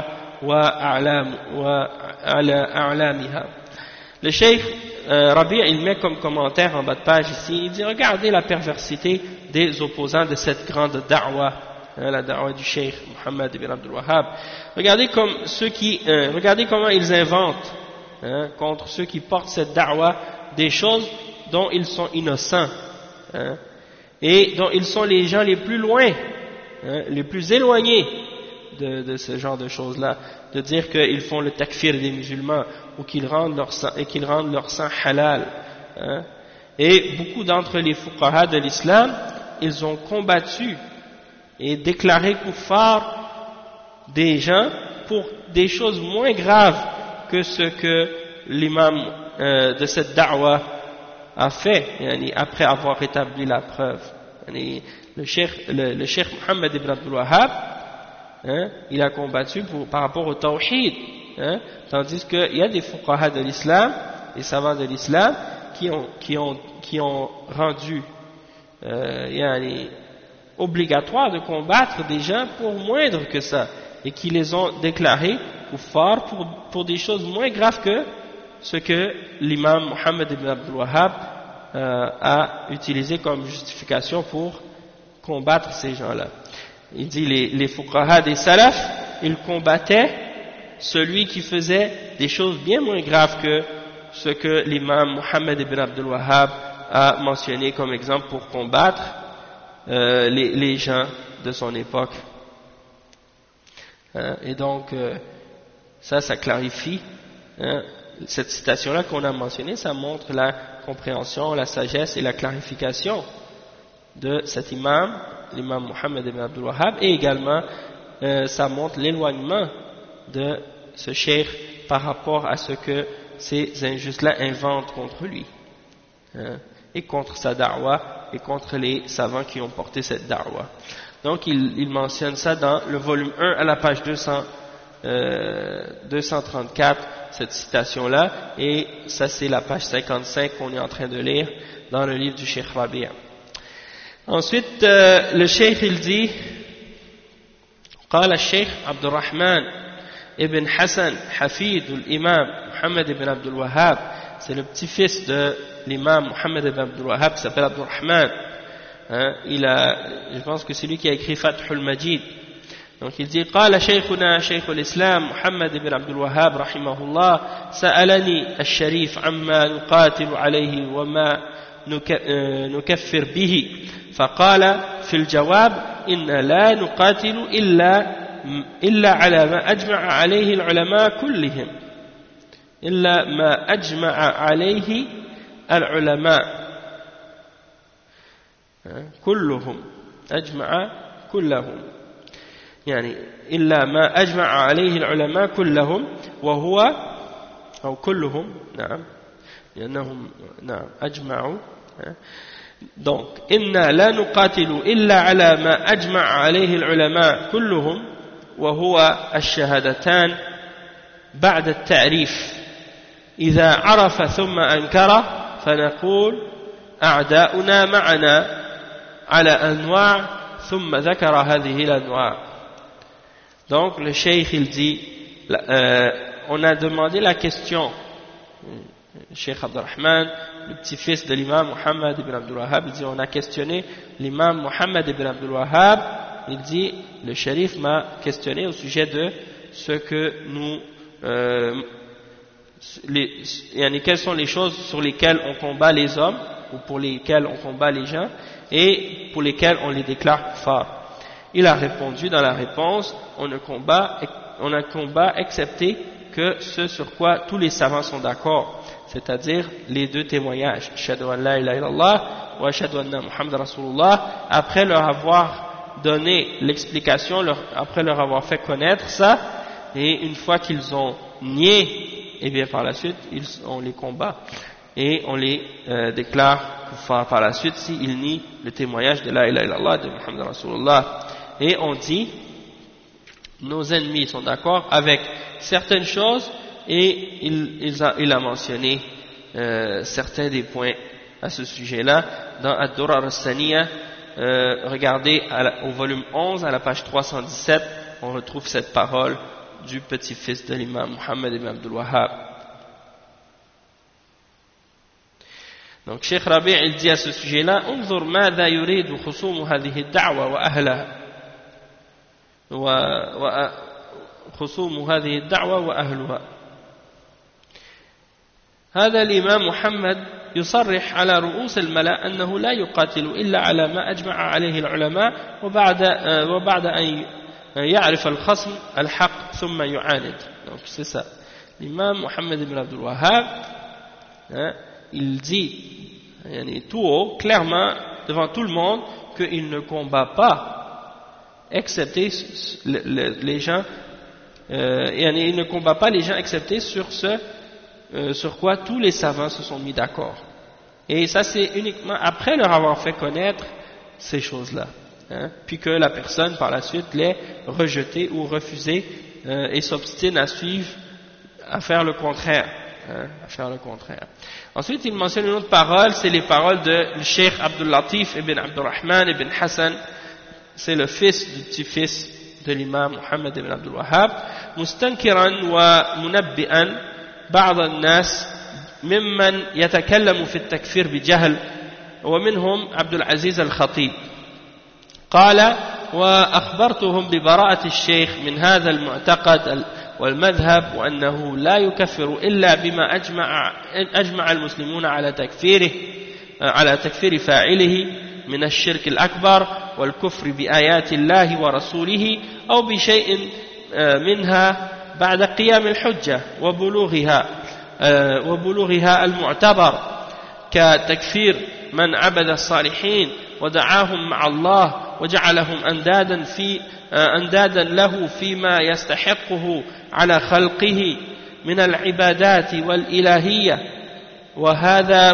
Speaker 1: وعلى أعلامها. Le Cheikh Rabi, il met comme commentaire en bas de page ici, il dit regardez la perversité des opposants de cette grande da'wa, la da'wa du Cheikh Mohammed ibn Abdul Wahhab. Regardez comment ils inventent contre ceux qui portent cette da'wa des choses dont ils sont innocents et dont ils sont les gens les plus loin, les plus éloignés de ce genre de choses-là, de dire qu'ils font le takfir des musulmans ou qu'ils rendent leur sang halal. Et beaucoup d'entre les fuqaha de l'islam, ils ont combattu et déclaré kuffar des gens pour des choses moins graves que ce que l'imam de cette da'wa a fait, après avoir établi la preuve. Le cheikh Mohammed ibn Abdul Wahhab, il a combattu par rapport au tawhid, tandis qu'il y a des fuqaha de l'islam, des savants de l'islam qui ont rendu obligatoire de combattre des gens pour moindre que ça, et qui les ont déclarés kuffar pour des choses moins graves que ce que l'imam Mohammed ibn Abdul Wahhab a utilisé comme justification pour combattre ces gens-là. Il dit les fuqaha des salaf, ils combattaient celui qui faisait des choses bien moins graves que ce que l'imam Mohammed ibn Abdul Wahhab a mentionné comme exemple pour combattre les gens de son époque. Et donc ça clarifie, cette citation-là qu'on a mentionnée, ça montre la compréhension, la sagesse et la clarification de cet imam, l'imam Mohammed ibn Abdul Wahhab, et également ça montre l'éloignement de ce cheikh par rapport à ce que ces injustes-là inventent contre lui, et contre sa da'wa et contre les savants qui ont porté cette da'wa. Donc il mentionne ça dans le volume 1 à la page 234, cette citation-là, et ça c'est la page 55 qu'on est en train de lire dans le livre du Cheikh Rabi'. Ensuite, le Cheikh il dit قال الشيخ عبد الرحمن ابن حسن حفيد الإمام محمد بن عبد الوهاب, c'est le petit-fils de l'imam Mohammed ibn Abdul Wahhab qui s'appelle Abdul Rahman. Je pense que c'est lui qui a écrit Fathul Majid. Donc il dit قال شيخنا شيخ الإسلام محمد بن عبد الوهاب رحمه الله سألني الشريف عما نقاتل عليه وما نكفر به فقال في الجواب إن لا نقاتل إلا على ما أجمع عليه العلماء كلهم إلا ما أجمع عليه العلماء كلهم أجمع كلهم يعني إلا ما أجمع عليه العلماء كلهم وهو أو كلهم نعم لأنهم نعم أجمعوا. Donc إنا لا نقاتل إلا على ما أجمع عليه العلماء كلهم وهو الشهادتان بعد التعريف إذا عرف ثم أنكر فنقول أعداؤنا معنا على أنواع ثم ذكر هذه الأنواع. Donc le cheikh il dit on a demandé la question, Cheikh Abdurrahman, le petit-fils de l'imam Mohammed ibn Abdul Wahhab, il dit on a questionné l'imam Mohammed ibn Abdul Wahhab il dit le shérif m'a questionné au sujet de ce que nous quelles sont les choses sur lesquelles on combat les hommes ou pour lesquelles on combat les gens et pour lesquelles on les déclare kuffar. Il a répondu dans la réponse on ne combat excepté que ce sur quoi tous les savants sont d'accord, c'est-à-dire les deux témoignages ashhadu an la ilaha illallah wa ashhadu anna Muhammad rasulullah, après leur avoir donné l'explication, après leur avoir fait connaître ça, et une fois qu'ils ont nié, et bien par la suite on les combat et on les déclare kuffar par la suite s'ils nient le témoignage de la ilaha illallah de Muhammad rasulullah. Et on dit nos ennemis sont d'accord avec certaines choses, et il a mentionné certains des points à ce sujet-là dans Ad-Durar as-Saniyah. Regardez au volume 11 à la page 317, on retrouve cette parole du petit-fils de l'imam Muhammad ibn Abdul Wahhab. Donc Cheikh Rabi' il dit à ce sujet-là انظر ماذا يريد خصوم هذه الدعوة وأهلها وخصوم هذه الدعوة وأهلها. هذا الإمام محمد يصرح على رؤوس الملأ أنه لا يقاتل إلا على ما أجمع عليه العلماء وبعد أن يعرف الخصم الحق ثم يعاند. Donc c'est ça. L'imam Muhammad ibn Abdul Wahhab, il dit tout haut, clairement, devant tout le monde, qu'il ne combat pas excepté les gens, il ne combat pas les gens excepté sur ce sur quoi tous les savants se sont mis d'accord. Et ça c'est uniquement après leur avoir fait connaître ces choses-là, puis que la personne par la suite l'ait rejetée ou refusée et s'obstine à suivre, à faire le contraire. Ensuite il mentionne une autre parole, c'est les paroles de Cheikh Abdul Latif ibn Abdurrahman ibn Hassan, c'est le fils du petit-fils de l'imam Muhammad ibn Abdul Wahhab, mustankiran wa munabbi'an بعض الناس ممن يتكلم في التكفير بجهل ومنهم عبد العزيز الخطيب. قال وأخبرتهم ببراءة الشيخ من هذا المعتقد والمذهب وأنه لا يكفر إلا بما أجمع المسلمون على تكفير فاعله من الشرك الأكبر والكفر بآيات الله ورسوله أو بشيء منها بعد قيام الحجة وبلوغها المعتبر كتكفير من عبد الصالحين ودعاهم مع الله وجعلهم أندادا له فيما يستحقه على خلقه من العبادات والإلهية، وهذا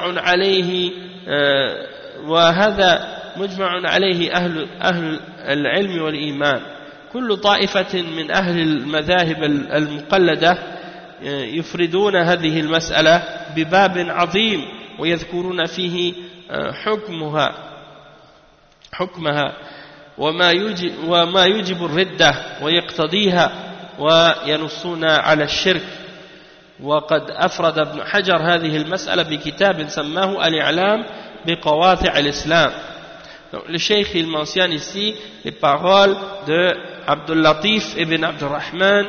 Speaker 1: مجمع عليه أهل العلم والإيمان. كل طائفة من أهل المذاهب المقلدة يفردون هذه المسألة بباب عظيم ويذكرون فيه حكمها وما يوجب الردة ويقتضيها وينصون على الشرك. وقد أفرد ابن حجر هذه المسألة بكتاب سماه الإعلام بقواطع الإسلام. Donc, le cheikh il mentionne ici les paroles de Abdul Latif ibn Abdurrahman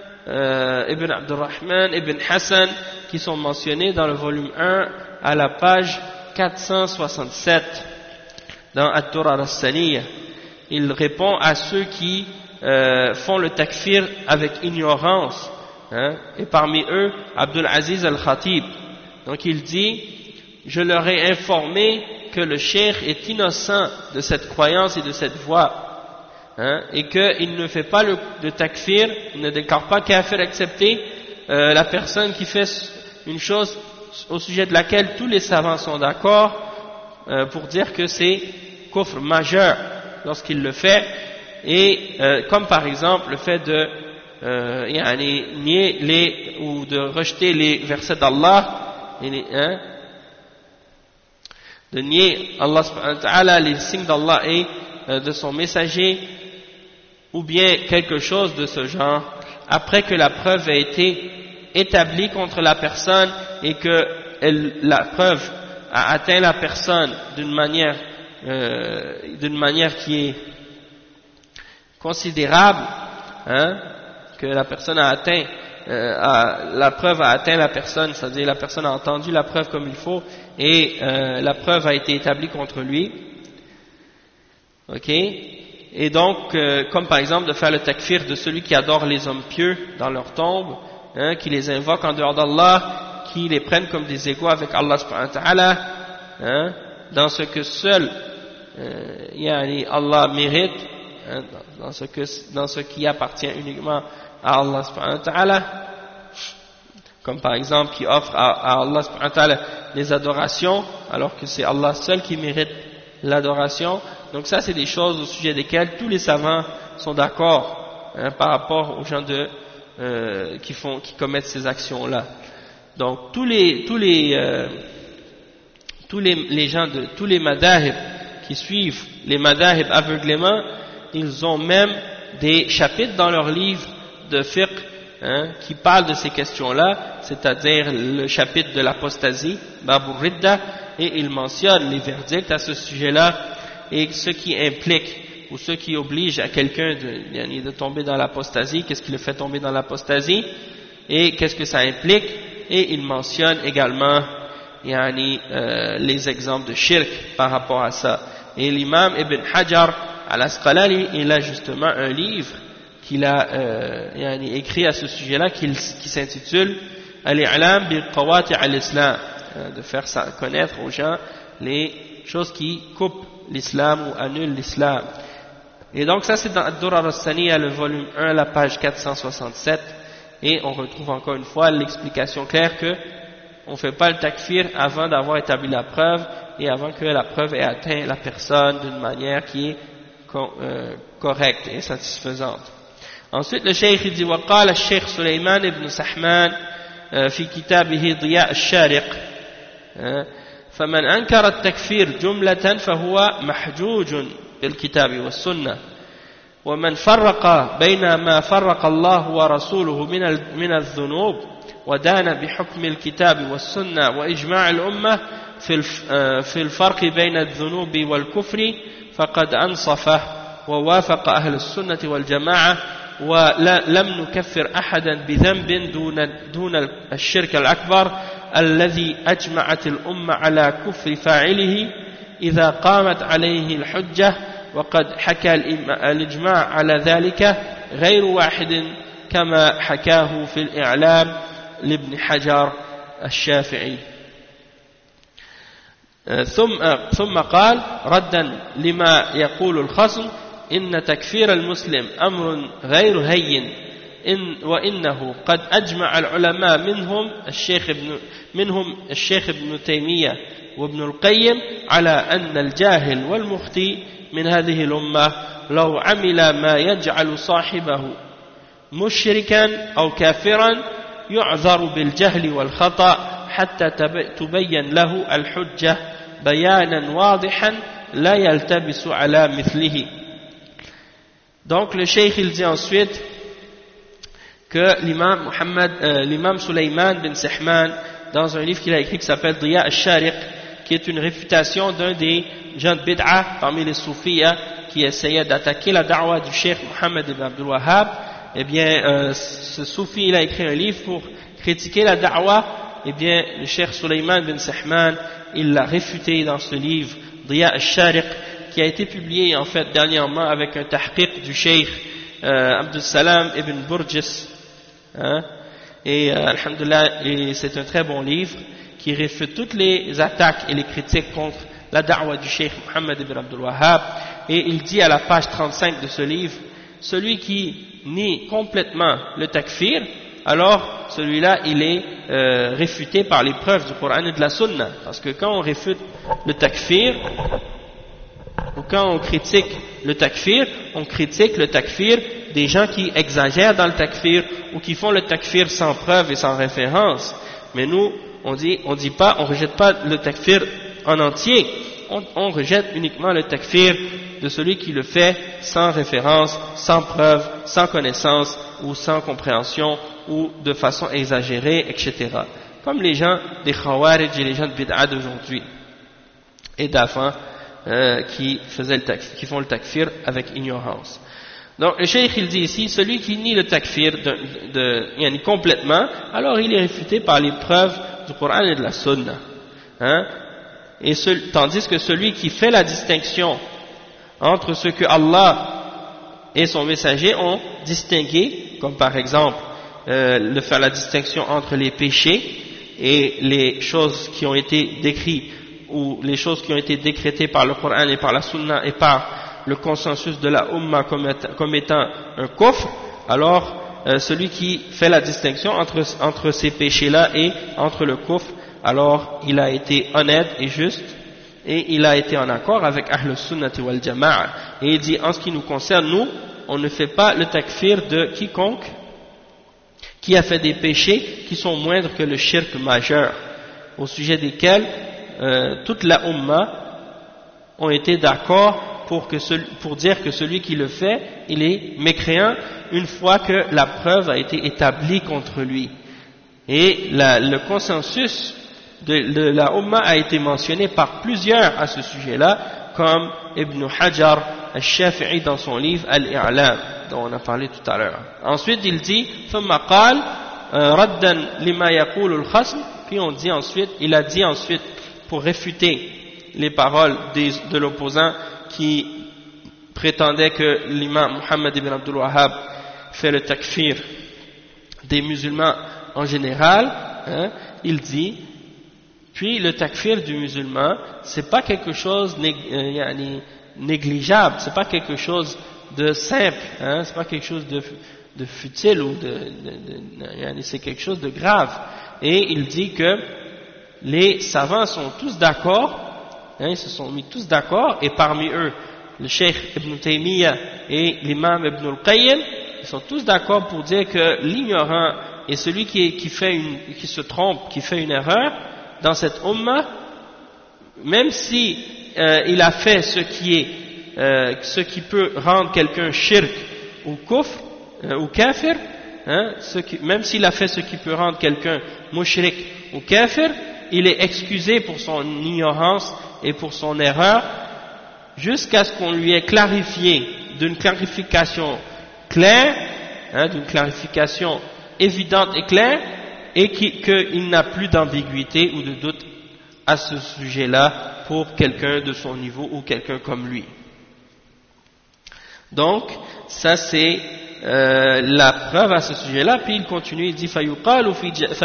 Speaker 1: ibn Hassan qui sont mentionnées dans le volume 1 à la page 467 dans Ad-Durar as-Saniyah. Il répond à ceux qui font le takfir avec ignorance, et parmi eux Abdul Aziz al-Khatib. Donc il dit, je leur ai informé que le cheikh est innocent de cette croyance et de cette voie, et qu'il ne fait pas le takfir, il ne déclare pas kafir excepté la personne qui fait une chose au sujet de laquelle tous les savants sont d'accord pour dire que c'est kufr majeur lorsqu'il le fait, et comme par exemple le fait de nier ou de rejeter les versets d'Allah, de nier Allah subhanahu wa ta'ala, les signes d'Allah et de son messager, ou bien quelque chose de ce genre, après que la preuve a été établie contre la personne et que la preuve a atteint la personne d'une manière qui est considérable, hein, que la personne a atteint, la preuve a atteint la personne, c'est-à-dire la personne a entendu la preuve comme il faut et la preuve a été établie contre lui. Ok? Et donc, comme par exemple de faire le takfir de celui qui adore les hommes pieux dans leur tombe, hein, qui les invoque en dehors d'Allah, qui les prennent comme des égaux avec Allah subhanahu wa ta'ala, hein, dans ce que seul Allah mérite, hein, dans ce qui appartient uniquement à Allah subhanahu wa ta'ala, comme par exemple qui offre à Allah subhanahu wa ta'ala les adorations alors que c'est Allah seul qui mérite l'adoration. Donc ça c'est des choses au sujet desquelles tous les savants sont d'accord, hein, par rapport aux gens qui commettent ces actions là. Donc tous les gens de tous les madahib qui suivent les madahib aveuglément, ils ont même des chapitres dans leurs livres de fiqh, hein, qui parlent de ces questions-là, c'est-à-dire le chapitre de l'apostasie, Babur Ridda, et ils mentionnent les verdicts à ce sujet-là et ce qui implique ou ce qui oblige à quelqu'un de tomber dans l'apostasie, qu'est-ce qui le fait tomber dans l'apostasie et qu'est-ce que ça implique, et ils mentionnent également les exemples de shirk par rapport à ça. Et l'imam Ibn Hajar al-Asqalani, il a justement un livre qu'il a écrit à ce sujet-là qui s'intitule Al-I'lam bil Qawati' al-Islam, de faire connaître aux gens les choses qui coupent l'islam ou annulent l'islam. Et donc ça c'est dans Ad-Durar as-Saniyya, le volume 1, la page 467, et on retrouve encore une fois l'explication claire que on ne fait pas le takfir avant d'avoir établi la preuve et avant que la preuve ait atteint la personne d'une manière qui est correcte et satisfaisante. Ensuite le cheikh dit وقال الشيخ سليمان بن سحمان في كتابه ضياء الشارق فمن أنكر التكفير جملة فهو محجوج بالكتاب والسنة ومن فرق بين ما فرق الله ورسوله من الذنوب ودان بحكم الكتاب والسنة وإجماع الأمة في الفرق بين الذنوب والكفر فقد أنصفه ووافق أهل السنة والجماعة ولم نكفر أحدا بذنب دون الشرك الأكبر الذي أجمعت الأمة على كفر فاعله إذا قامت عليه الحجة وقد حكى الإجماع على ذلك غير واحد كما حكاه في الإعلام لابن حجر الشافعي. ثم قال ردا لما يقول الخصم إن تكفير المسلم أمر غير هين وإنه قد أجمع العلماء منهم الشيخ ابن تيمية وابن القيم على أن الجاهل والمخطئ من هذه الأمة لو عمل ما يجعل صاحبه مشركا أو كافرا يعذر بالجهل والخطأ حتى تبين له الحجة بيانا واضحا لا يلتبس على مثله. Donc le cheikh il dit ensuite que l'imam Sulayman bin Sahman, dans un livre qu'il a écrit qui s'appelle Diya al-Shariq, qui est une réfutation d'un des gens de bid'a parmi les soufiyas qui essayaient d'attaquer la da'wa du cheikh Mohammed ibn Abdul Wahhab, eh bien ce soufi il a écrit un livre pour critiquer la da'wa. Eh bien le cheikh Sulayman bin Sahman il l'a réfuté dans ce livre Diya al-Shariq, qui a été publié en fait dernièrement avec un tahqiq du cheikh Abdul Salam ibn Burjis, hein, et alhamdulillah, c'est un très bon livre qui réfute toutes les attaques et les critiques contre la da'wa du cheikh Mohammed ibn Abdul Wahhab. Et il dit à la page 35 de ce livre, celui qui nie complètement le takfir, alors celui-là il est réfuté par les preuves du Coran et de la Sunna, parce que quand on réfute le takfir ou quand on critique le takfir des gens qui exagèrent dans le takfir ou qui font le takfir sans preuve et sans référence. Mais nous, on rejette pas le takfir en entier, on rejette uniquement le takfir de celui qui le fait sans référence, sans preuve, sans connaissance ou sans compréhension ou de façon exagérée, etc. Comme les gens des Khawarij et les gens de Bid'a d'aujourd'hui et d'avant qui font le takfir avec ignorance. Donc le cheikh il dit ici, celui qui nie le takfir yani complètement, alors il est réfuté par les preuves du Coran et de la Sunna. Hein? Tandis que celui qui fait la distinction entre ce que Allah et son messager ont distingué, comme par exemple de faire la distinction entre les péchés et les choses qui ont été décrites ou les choses qui ont été décrétées par le Coran et par la Sunna et par le consensus de la Ummah comme étant un kufr, alors celui qui fait la distinction entre ces péchés-là et entre le kufr, alors il a été honnête et juste et il a été en accord avec Ahl Sunnati wal Jama'a. Et il dit, en ce qui nous concerne, nous, on ne fait pas le takfir de quiconque qui a fait des péchés qui sont moindres que le shirk majeur, au sujet desquels toute la Ummah ont été d'accord pour dire que celui qui le fait, il est mécréant une fois que la preuve a été établie contre lui. Et le consensus de la Ummah a été mentionné par plusieurs à ce sujet-là, comme Ibn Hajar al-Shafi'i dans son livre Al-I'lam, dont on a parlé tout à l'heure. Ensuite, il dit, ثم قال ردا لما يقول الخصم, puis il a dit ensuite, pour réfuter les paroles de l'opposant qui prétendait que l'imam Muhammad ibn Abdul Wahhab fait le takfir des musulmans en général, hein, il dit, puis le takfir du musulman, c'est pas quelque chose négligeable, c'est pas quelque chose de simple, hein, c'est pas quelque chose de futile ou c'est quelque chose de grave. Et il dit que les savants sont tous d'accord, hein, ils se sont mis tous d'accord, et parmi eux, le Cheikh Ibn Taymiyyah et l'imam Ibn al-Qayyim, ils sont tous d'accord pour dire que l'ignorant et celui qui se trompe, qui fait une erreur dans cette ummah, même si il a fait ce qui peut rendre quelqu'un shirk ou kufr ou kafir, hein, même s'il a fait ce qui peut rendre quelqu'un mushrik ou kafir, il est excusé pour son ignorance et pour son erreur jusqu'à ce qu'on lui ait clarifié d'une clarification claire, hein, d'une clarification évidente et claire, et qu'il n'a plus d'ambiguïté ou de doute à ce sujet-là pour quelqu'un de son niveau ou quelqu'un comme lui. Donc, ça c'est la preuve à ce sujet-là. Puis il continue, il dit فيقال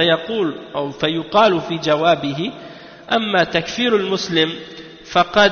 Speaker 1: في جوابه أما تكفير المسلم فقد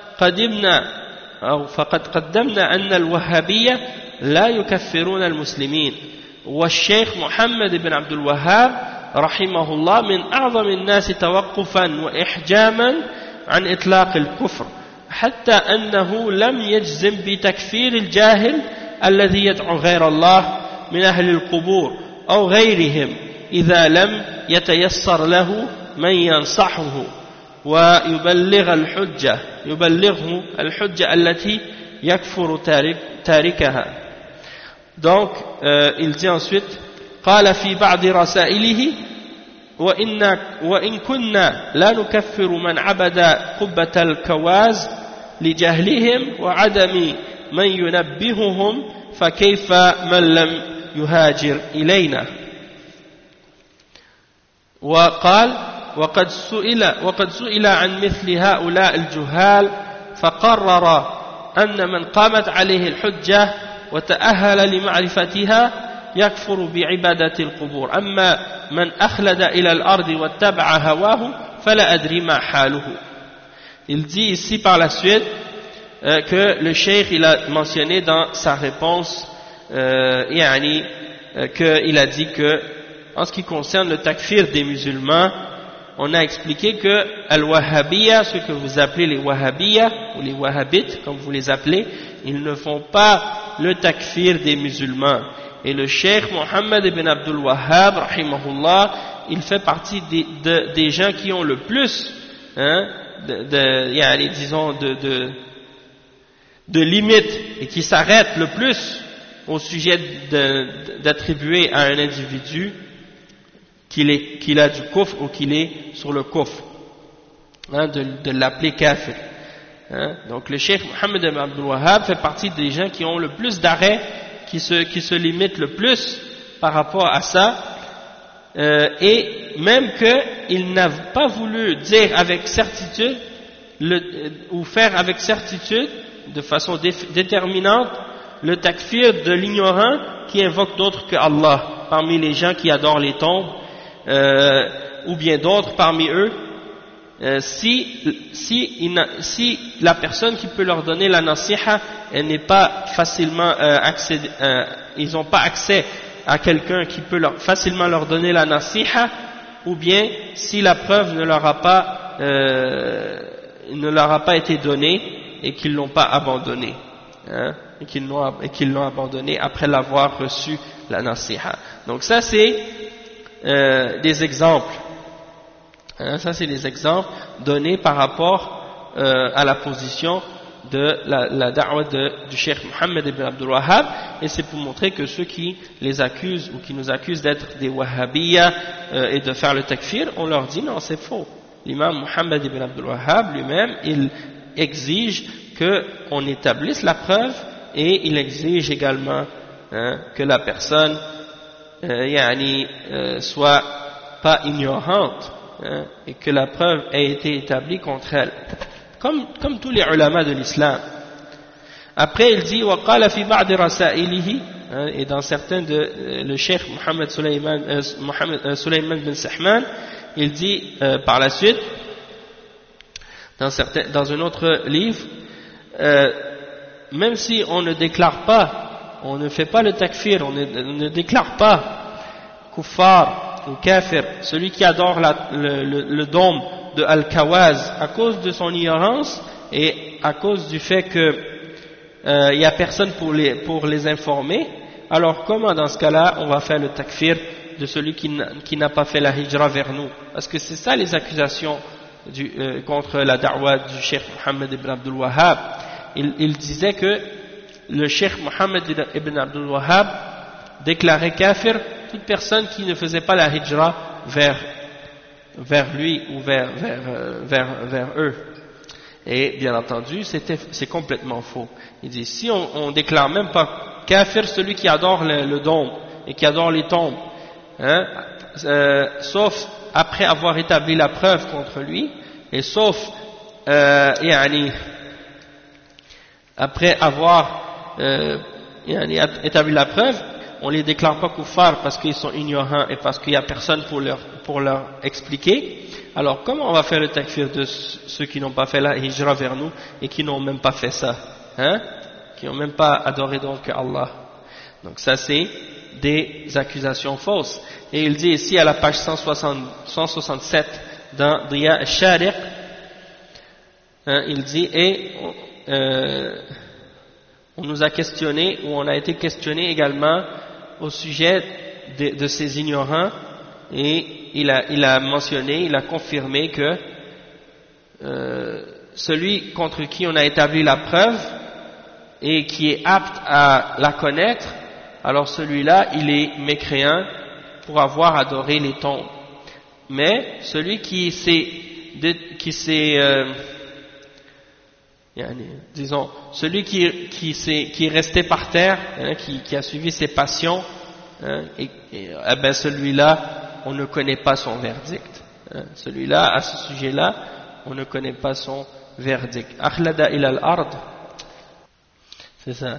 Speaker 1: قدمنا أن الوهابية لا يكفرون المسلمين والشيخ محمد بن عبد الوهاب رحمه الله من أعظم الناس توقفا وإحجاما عن إطلاق الكفر حتى أنه لم يجزم بتكفير الجاهل الذي يدعو غير الله من أهل القبور أو غيرهم إذا لم يتيسر له من ينصحه ويبلغه الحجة التي يكفر تاركها. Donc il dit ensuite قال في بعض رسائله وإن كنا لا نكفر من عبد قبة الكواز لجهلهم وعدم من ينبههم فكيف من لم يهاجر إلينا. وقال وقد سئل عن مثل هؤلاء الجهال فقرر أن من قامت عليه الحجة وتأهل لمعرفتها يكفر بعبادة القبور أما من أخلد إلى الأرض واتبع هواه فلا أدري ما حاله. Il dit ici par la suite que le cheikh il a mentionné dans sa réponse qu'il a dit que en ce qui concerne le takfir des musulmans, on a expliqué que al-Wahhabiyya, ce que vous appelez les Wahhabiyya ou les Wahhabites comme vous les appelez, ils ne font pas le takfir des musulmans. Et le cheikh Muhammad ibn Abdul Wahhab rahimahullah, il fait partie des gens qui ont le plus disons de limites et qui s'arrêtent le plus au sujet d'attribuer à un individu qu'il a du kufr ou qu'il est sur le kufr, hein, de l'appeler kafir. Hein? Donc le Cheikh Mohammed ibn Abdul Wahhab fait partie des gens qui ont le plus d'arrêt, qui se limitent le plus par rapport à ça, et même qu'il n'a pas voulu dire avec certitude ou faire avec certitude de façon déterminante le takfir de l'ignorant qui invoque d'autres que Allah parmi les gens qui adorent les tombes, ou bien d'autres parmi eux, si la personne qui peut leur donner la nasiha, elle n'est pas facilement ils n'ont pas accès à quelqu'un qui peut facilement leur donner la nasiha, ou bien si la preuve ne leur a pas été donnée et qu'ils l'ont pas abandonné, hein, et qu'ils l'ont abandonné après l'avoir reçu la nasiha. Donc ça c'est des exemples. Hein, ça c'est des exemples donnés par rapport à la position de la da'wah du Cheikh Mohammed ibn Abdul Wahhab, et c'est pour montrer que ceux qui les accusent ou qui nous accusent d'être des wahhabiyya et de faire le takfir, on leur dit non, c'est faux. L'imam Mohammed ibn Abdul Wahhab lui-même, il exige qu'on établisse la preuve, et il exige également que la personne soit pas ignorante, et que la preuve ait été établie contre elle, comme tous les ulama de l'islam. Après il dit وقال في بعض رسائله, et dans certains le cheikh Mohammed Sulayman bin Sahman, il dit par la suite dans un autre livre, même si on ne déclare pas, on ne fait pas le takfir, on ne déclare pas kuffar ou kafir, celui qui adore le dôme de Al-Kawaz à cause de son ignorance et à cause du fait que il n'y a personne pour les informer, alors comment dans ce cas-là on va faire le takfir de celui qui n'a pas fait la hijra vers nous? Parce que c'est ça les accusations contre la da'wah du Cheikh Mohammed ibn Abdul Wahhab. Il disait que le Cheikh Mohammed ibn Abdul Wahhab déclarait kafir toute personne qui ne faisait pas la hijra vers lui ou vers eux. Et bien entendu, c'est complètement faux. Il dit, si on déclare même pas kafir celui qui adore le dôme et qui adore les tombes, hein, sauf après avoir établi la preuve contre lui, et sauf après avoir établi la preuve, on les déclare pas kuffar parce qu'ils sont ignorants et parce qu'il n'y a personne pour leur expliquer. Alors comment on va faire le takfir de ceux qui n'ont pas fait la hijra vers nous et qui n'ont même pas fait ça, hein, qui n'ont même pas adoré donc Allah? Donc ça c'est des accusations fausses. Et il dit ici à la page 167 dans Diya al-Shariq, hein, il dit, et on nous a questionné, ou on a été questionné également au sujet de ces ignorants, et il a mentionné, il a confirmé que celui contre qui on a établi la preuve et qui est apte à la connaître, alors celui-là il est mécréant pour avoir adoré les tombes. Mais celui qui est resté par terre, hein, qui a suivi ses passions, hein, ben celui-là on ne connaît pas son verdict, hein. Celui-là, à ce sujet-là, on ne connaît pas son verdict. Akhlada ila al-ard, c'est ça.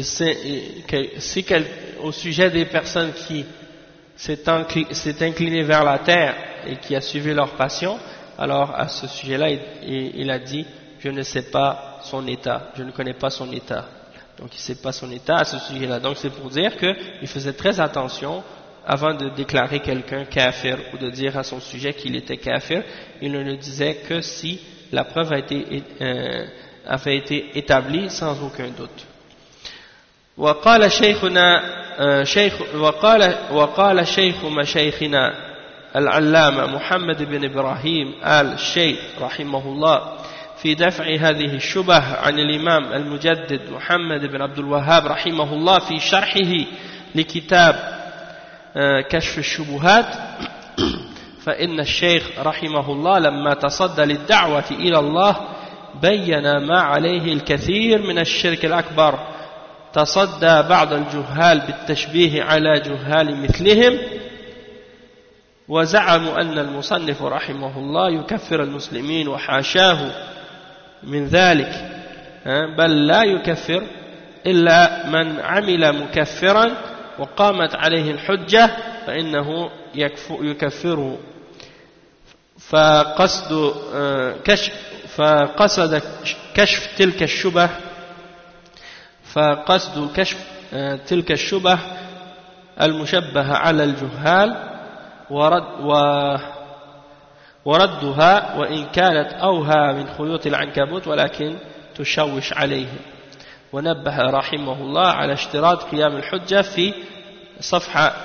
Speaker 1: Au sujet des personnes qui s'est incliné vers la terre et qui a suivi leur passion, alors à ce sujet-là, il a dit, je ne sais pas son état, je ne connais pas son état. Donc il ne sait pas son état à ce sujet-là. Donc c'est pour dire qu'il faisait très attention avant de déclarer quelqu'un kafir ou de dire à son sujet qu'il était kafir. Il ne le disait que si la preuve avait été établie sans aucun doute. وقال شيخ مشايخنا العلامة محمد بن إبراهيم آل شيخ رحمه الله في دفع هذه الشبه عن الإمام المجدد محمد بن عبد الوهاب رحمه الله في شرحه لكتاب كشف الشبهات، فإن الشيخ رحمه الله لما تصدى للدعوة إلى الله بين ما عليه الكثير من الشرك الأكبر تصدى بعض الجهال بالتشبيه على جهال مثلهم وزعموا أن المصنف رحمه الله يكفر المسلمين وحاشاه من ذلك بل لا يكفر إلا من عمل مكفرا وقامت عليه الحجة فإنه يكفره فقصد كشف تلك الشبه المشبهة على الجهال وردها وإن كانت أوهى من خيوط العنكبوت ولكن تشوش عليهم. ونبه رحمه الله على اشتراط قيام الحجة في صفحة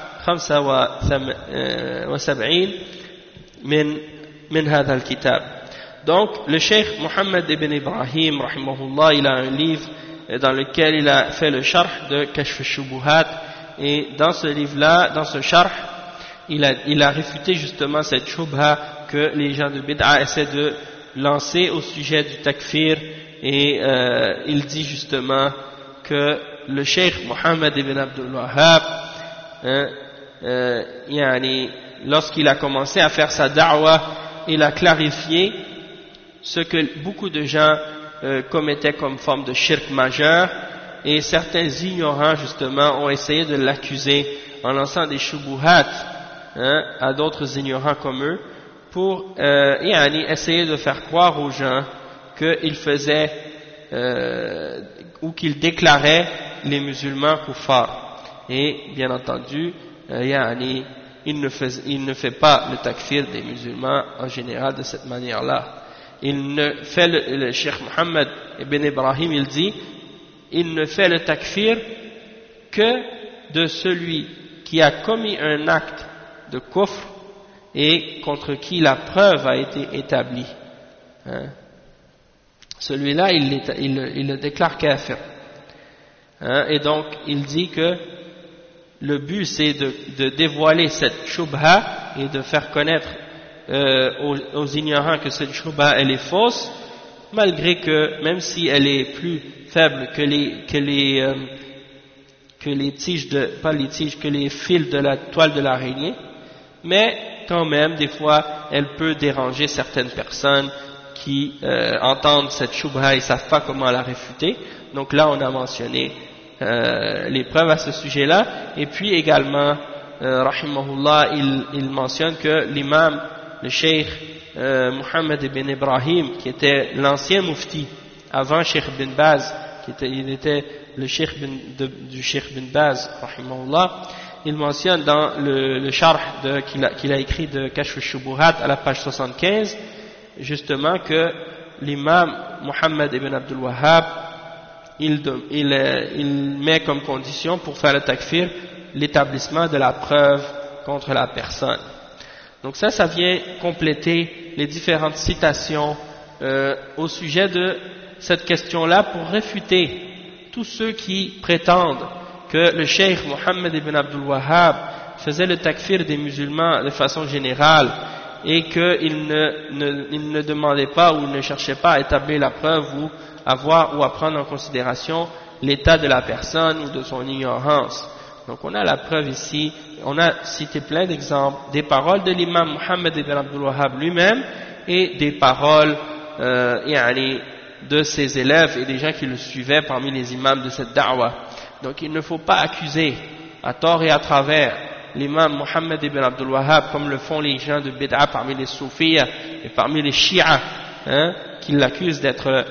Speaker 1: 75 من هذا الكتاب. Donc le cheikh Mohammed ibn Ibrahim rahimahullah, il a un livre dans lequel il a fait le sharh de Kashf al-Shubuhat, et dans ce livre-là, dans ce sharh, il a réfuté justement cette shubha que les gens de bid'a essaient de lancer au sujet du takfir, et il dit justement que le cheikh Mohammed ibn Abdul Wahhab lorsqu'il a commencé à faire sa da'wah, il a clarifié ce que beaucoup de gens commettaient comme forme de shirk majeur, et certains ignorants justement ont essayé de l'accuser en lançant des shubuhat à d'autres ignorants comme eux pour essayer de faire croire aux gens qu'il faisait ou qu'il déclarait les musulmans kuffar. Et bien entendu il ne fait pas le takfir des musulmans en général de cette manière-là. Il ne fait le Cheikh Mohammed ibn Ibrahim, il dit, il ne fait le takfir que de celui qui a commis un acte de kufr et contre qui la preuve a été établie. Celui-là, il le déclare kafir. Et donc, il dit que le but, c'est de dévoiler cette shubha et de faire connaître aux ignorants que cette shubha, elle est fausse, malgré que, même si elle est plus faible que les tiges que les fils de la toile de l'araignée, mais quand même, des fois, elle peut déranger certaines personnes qui entendent cette shubha et ne savent pas comment la réfuter. Donc là, on a mentionné les preuves à ce sujet-là. Et puis également, rahimahullah, il mentionne que l'imam, le cheikh Mohammed ibn Ibrahim, qui était l'ancien mufti avant Cheikh bin Baz, il était le cheikh du Cheikh bin Baz, rahimahullah, il mentionne dans le sharh qu'il a écrit de Kashf al-Shubuhat à la page 75, justement que l'imam Mohammed ibn Abdul Wahhab, il met comme condition pour faire le takfir l'établissement de la preuve contre la personne. Donc ça vient compléter les différentes citations au sujet de cette question-là pour réfuter tous ceux qui prétendent que le cheikh Mohammed ibn Abdul Wahhab faisait le takfir des musulmans de façon générale et qu'il ne demandait pas ou ne cherchait pas à établir la preuve ou à voir ou à prendre en considération l'état de la personne ou de son ignorance. Donc on a la preuve ici, on a cité plein d'exemples, des paroles de l'imam Mohammed ibn Abdul Wahhab lui-même et des paroles de ses élèves et des gens qui le suivaient parmi les imams de cette da'wah. Donc il ne faut pas accuser à tort et à travers l'imam Mohammed ibn Abdul Wahhab comme le font les gens de bid'a parmi les soufis et parmi les chiites qui l'accusent d'être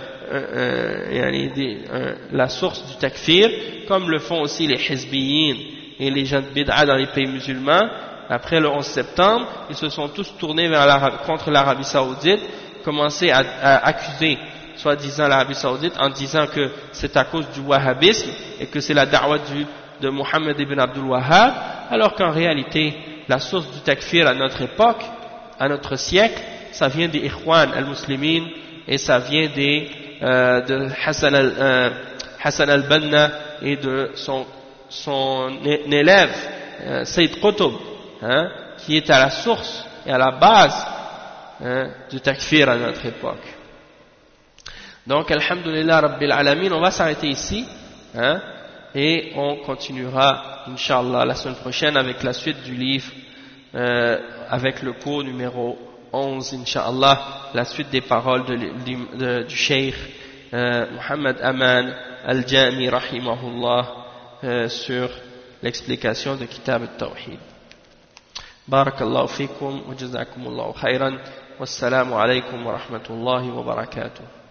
Speaker 1: la source du takfir, comme le font aussi les hizbiyin et les gens de bid'a dans les pays musulmans. Après le 11 septembre, ils se sont tous tournés contre l'Arabie Saoudite, commencé à accuser soi-disant l'Arabie Saoudite en disant que c'est à cause du wahhabisme et que c'est la da'wah de Mohammed ibn Abdul Wahhab, alors qu'en réalité la source du takfir à notre époque, à notre siècle, ça vient des Ikhwan al-Muslimin et ça vient de Hassan al-Banna et de son élève Sayyid Qutb, qui est à la source et à la base du takfir à notre époque. Donc, alhamdulillah Rabbil Alamin, on va s'arrêter ici, hein, et on continuera, Inch'Allah, la semaine prochaine avec la suite du livre, avec le cours numéro 11, Inch'Allah, la suite des paroles du Cheikh Muhammad Aman Al-Jami, rahimahullah, sur l'explication de Kitab al-Tawhid. Barakallahu fikum wa jazakumullahu khairan. Wassalamu alaykum wa rahmatullahi wa barakatuh.